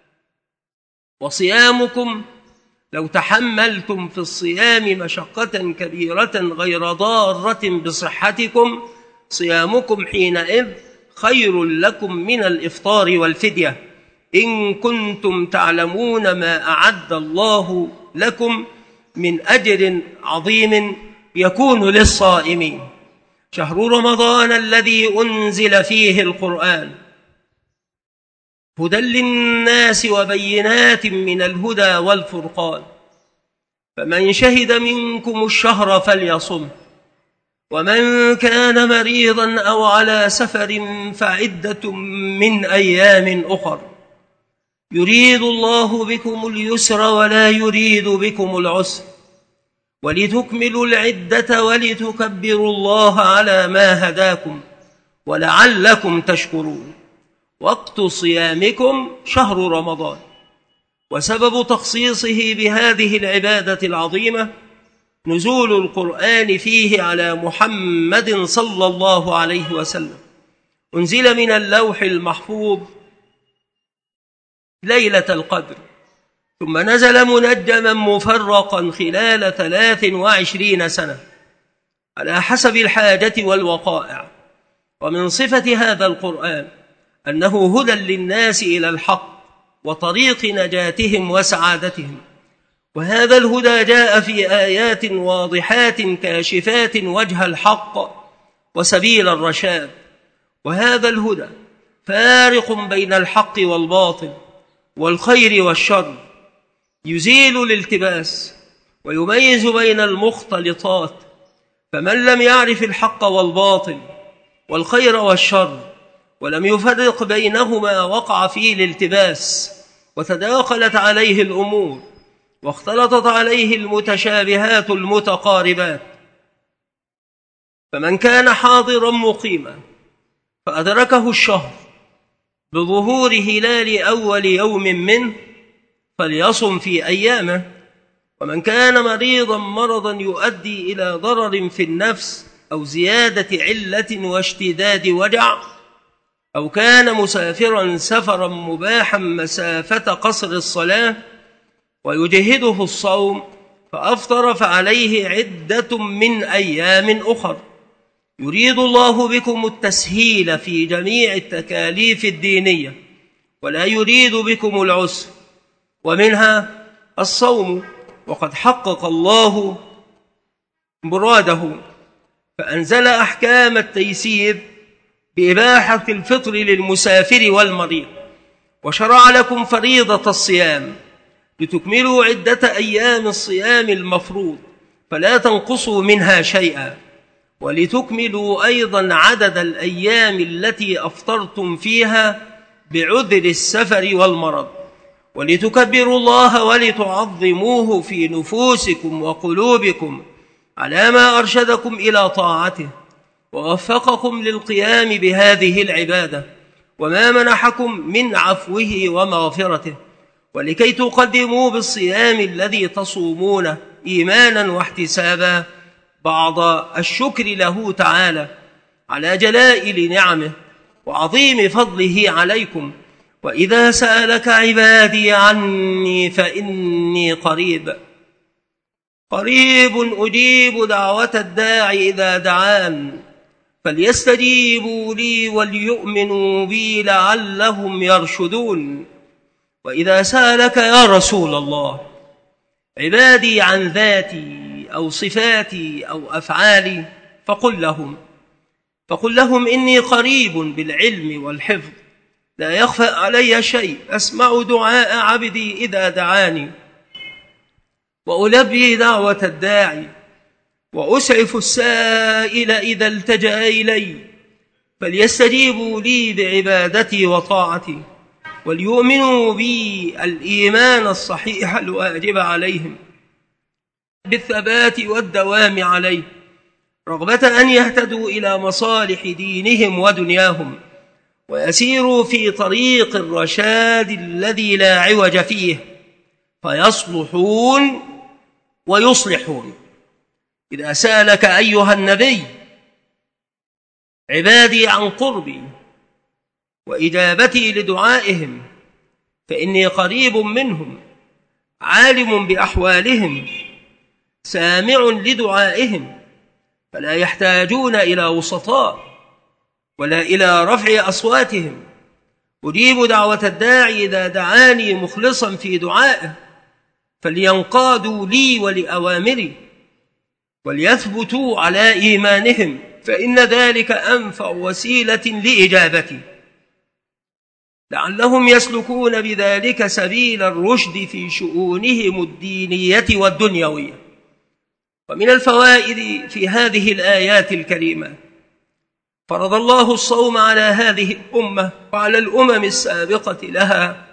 وصيامكم لو تحملتم في الصيام مشقة كبيرة غير ضارة بصحتكم صيامكم حينئذ خير لكم من الإفطار والفدية، إن كنتم تعلمون ما أعد الله لكم من أجر عظيم يكون للصائمين شهر رمضان الذي أنزل فيه القرآن هدى للناس وبينات من الهدى والفرقان فمن شهد منكم الشهر فليصم ومن كان مريضا أو على سفر فعدة من أيام أخر يريد الله بكم اليسر ولا يريد بكم العسر ولتكملوا العدة ولتكبروا الله على ما هداكم ولعلكم تشكرون وقت صيامكم شهر رمضان وسبب تخصيصه بهذه العبادة العظيمة نزول القرآن فيه على محمد صلى الله عليه وسلم أنزل من اللوح المحفوظ ليلة القدر ثم نزل منجما مفرقا خلال ثلاث وعشرين سنة على حسب الحاجة والوقائع ومن صفة هذا القرآن أنه هدى للناس إلى الحق وطريق نجاتهم وسعادتهم وهذا الهدى جاء في آيات واضحات كاشفات وجه الحق وسبيل الرشاد وهذا الهدى فارق بين الحق والباطل والخير والشر يزيل الالتباس ويميز بين المختلطات فمن لم يعرف الحق والباطل والخير والشر ولم يفرق بينهما وقع فيه الالتباس وتداخلت عليه الأمور واختلطت عليه المتشابهات المتقاربات فمن كان حاضرا مقيما فأدركه الشهر بظهور هلال أول يوم منه فليصم في أيامه ومن كان مريضا مرضا يؤدي إلى ضرر في النفس أو زيادة علة واشتداد وجع أو كان مسافرا سفرا مباحا مسافة قصر الصلاة ويجهده الصوم فأفطر فعليه عدة من أيام أخر يريد الله بكم التسهيل في جميع التكاليف الدينية ولا يريد بكم العسر ومنها الصوم وقد حقق الله مراده فأنزل أحكام التيسير بإباحة الفطر للمسافر والمريض وشرع لكم فريضة الصيام لتكملوا عدة أيام الصيام المفروض فلا تنقصوا منها شيئا ولتكملوا أيضا عدد الأيام التي أفطرتم فيها بعذر السفر والمرض ولتكبروا الله ولتعظموه في نفوسكم وقلوبكم على ما أرشدكم إلى طاعته ووفقكم للقيام بهذه العبادة وما منحكم من عفوه ومغفرته ولكي تقدموا بالصيام الذي تصومونه إيمانا واحتسابا بعض الشكر له تعالى على جلائل نعمه وعظيم فضله عليكم وإذا سألك عبادي عني فإني قريب قريب أجيب دعوة الداعي إذا دعان فليستجيبوا لي وليؤمنوا بي لعلهم يرشدون وإذا سألك يا رسول الله عبادي عن ذاتي أو صفاتي أو أفعالي فقل لهم فقل لهم إني قريب بالعلم والحفظ لا يخفى علي شيء أسمع دعاء عبدي إذا دعاني وألبي دعوة الداعي وأسعف السائل إذا التجأ إلي فليستجيبوا لي بعبادتي وطاعتي وليؤمنوا بي الإيمان الصحيح الواجب عليهم بالثبات والدوام عليه رغبة أن يهتدوا إلى مصالح دينهم ودنياهم ويسيروا في طريق الرشاد الذي لا عوج فيه فيصلحون ويصلحون إذا سألك أيها النبي عبادي عن قربي وإجابتي لدعائهم فإني قريب منهم عالم بأحوالهم سامع لدعائهم فلا يحتاجون إلى وسطاء ولا إلى رفع أصواتهم أجيب دعوة الداعي إذا دعاني مخلصا في دعائه، فلينقادوا لي ولأوامري وليثبتوا على إيمانهم، فإن ذلك أنفع وسيلة لإجابتي، لعلهم يسلكون بذلك سبيل الرشد في شؤونهم الدينية والدنيوية. ومن الفوائد في هذه الآيات الكريمة: فرض الله الصوم على هذه الأمة وعلى الأمم السابقة لها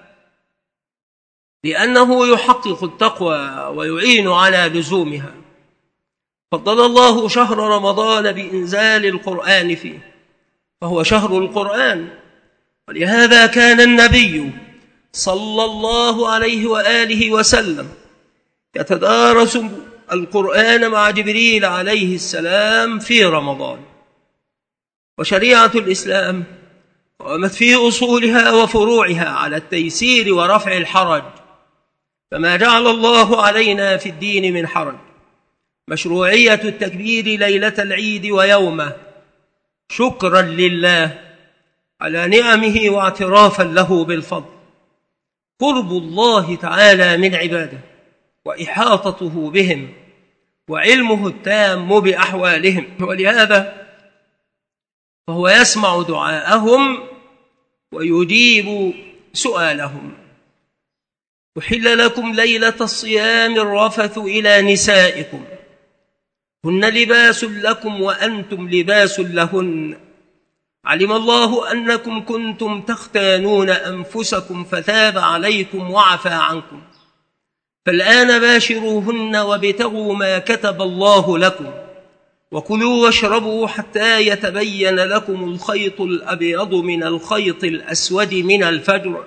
لأنه يحقق التقوى ويعين على لزومها. فضل الله شهر رمضان بإنزال القرآن فيه، فهو شهر القرآن، ولهذا كان النبي صلى الله عليه وآله وسلم يتدارس القرآن مع جبريل عليه السلام في رمضان. وشريعة الإسلام قامت في أصولها وفروعها على التيسير ورفع الحرج، فما جعل الله علينا في الدين من حرج. مشروعية التكبير ليلة العيد ويومه شكرا لله على نعمه واعترافا له بالفضل، قرب الله تعالى من عباده وإحاطته بهم وعلمه التام بأحوالهم، ولهذا فهو يسمع دعاءهم ويجيب سؤالهم. أحل لكم ليلة الصيام الرفث إلى نسائكم هن لباس لكم وأنتم لباس لهن، علم الله أنكم كنتم تختانون أنفسكم فتاب عليكم وعفى عنكم، فالآن باشروهن وابتغوا ما كتب الله لكم، وكلوا واشربوا حتى يتبين لكم الخيط الأبيض من الخيط الأسود من الفجر،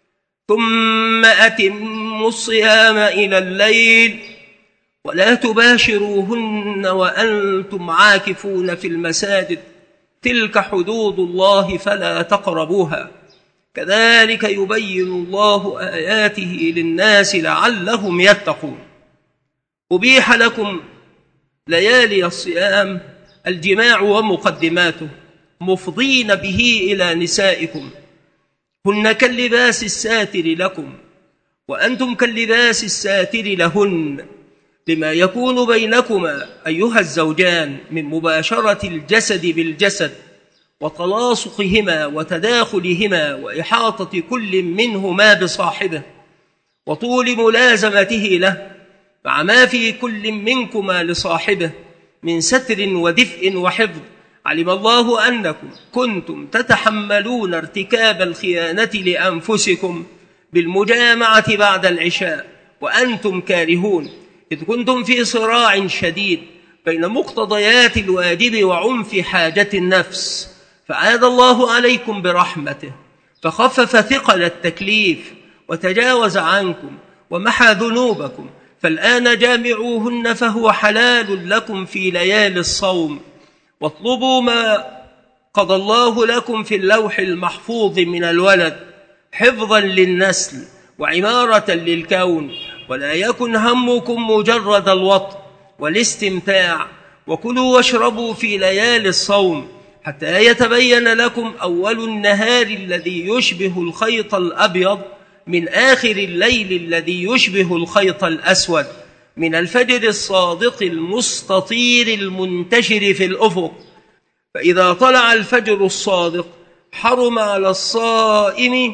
ثم أتموا الصيام إلى الليل، ولا تباشروهن وأنتم عاكفون في المساجد، تلك حدود الله فلا تقربوها، كذلك يبين الله آياته للناس لعلهم يتقون. أبيح لكم ليالي الصيام الجماع ومقدماته، مفضين به إلى نسائكم، هن كاللباس الساتر لكم وأنتم كاللباس الساتر لهن، لما يكون بينكما أيها الزوجان من مباشرة الجسد بالجسد وتلاصقهما وتداخلهما وإحاطة كل منهما بصاحبه وطول ملازمته له، مع ما في كل منكما لصاحبه من ستر ودفء وحفظ. علم الله أنكم كنتم تتحملون ارتكاب الخيانة لأنفسكم بالمجامعة بعد العشاء وأنتم كارهون، إذ كنتم في صراع شديد بين مقتضيات الواجب وعنف حاجة النفس، فعاد الله عليكم برحمته فخفف ثقل التكليف وتجاوز عنكم ومحى ذنوبكم، فالآن جامعوهن فهو حلال لكم في ليالي الصوم، واطلبوا ما قضى الله لكم في اللوح المحفوظ من الولد حفظا للنسل وعمارة للكون، ولا يكن همكم مجرد الوطء والاستمتاع، وكلوا واشربوا في ليالي الصوم حتى يتبين لكم أول النهار الذي يشبه الخيط الأبيض من آخر الليل الذي يشبه الخيط الأسود من الفجر الصادق المستطير المنتشر في الأفق، فإذا طلع الفجر الصادق حرم على الصائم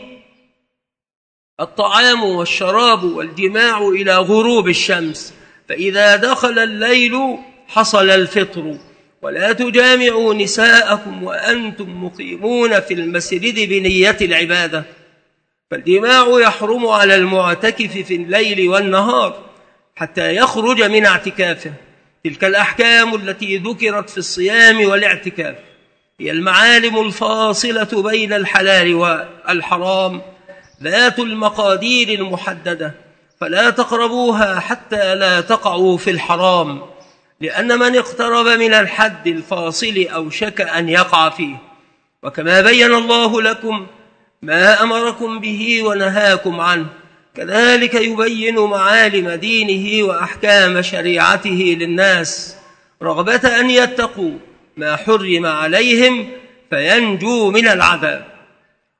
الطعام والشراب والجماع إلى غروب الشمس، فإذا دخل الليل حصل الفطر. ولا تجامعوا نساءكم وأنتم مقيمون في المسجد بنية العبادة، فالجماع يحرم على المعتكف في الليل والنهار حتى يخرج من اعتكافه. تلك الأحكام التي ذكرت في الصيام والاعتكاف هي المعالم الفاصلة بين الحلال والحرام ذات المقادير المحددة، فلا تقربوها حتى لا تقعوا في الحرام، لأن من اقترب من الحد الفاصل أوشك أن يقع فيه. وكما بين الله لكم ما أمركم به ونهاكم عنه، كذلك يبين معالم دينه وأحكام شريعته للناس رغبة أن يتقوا ما حرم عليهم فينجوا من العذاب.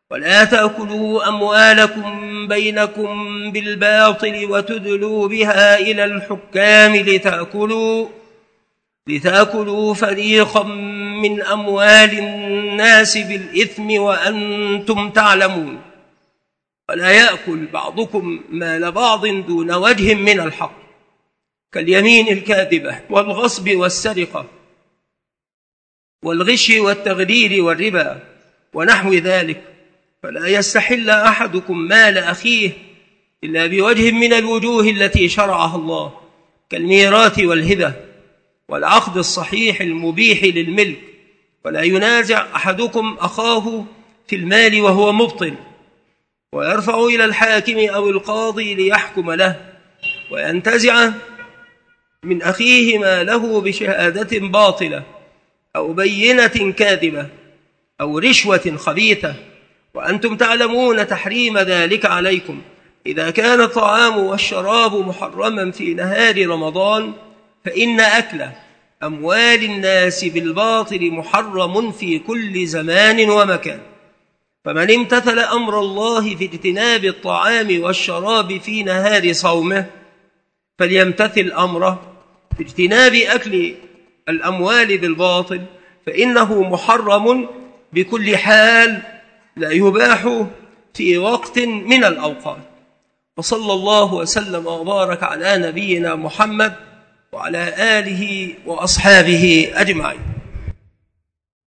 ولا تأكلوا أموالكم بينكم بالباطل وتدلوا بها إلى الحكام لتأكلوا لتأكلوا فريقا من أموال الناس بالإثم وأنتم تعلمون. ولا يأكل بعضكم مال بعض دون وجه من الحق كاليمين الكاذبة والغصب والسرقة والغش والتغدير والربا ونحو ذلك. فلا يستحل أحدكم مال أخيه إلا بوجه من الوجوه التي شرعها الله كالميراث والهبة والعقد الصحيح المبيح للملك. ولا ينازع أحدكم أخاه في المال وهو مبطل، ويرفع إلى الحاكم أو القاضي ليحكم له، وينتزع من أخيه ماله بشهادة باطلة أو بينة كاذبة أو رشوة خبيثة، وأنتم تعلمون تحريم ذلك عليكم. إذا كان الطعام والشراب محرما في نهار رمضان فإن أكل أموال الناس بالباطل محرم في كل زمان ومكان. فمن امتثل أمر الله في اجتناب الطعام والشراب في نهار صومه فليمتثل أمره في اجتناب أكل الأموال بالباطل، فإنه محرم بكل حال لا يباح في وقت من الأوقات. وصلى الله وسلم وبارك على نبينا محمد وعلى آله وأصحابه أجمعين.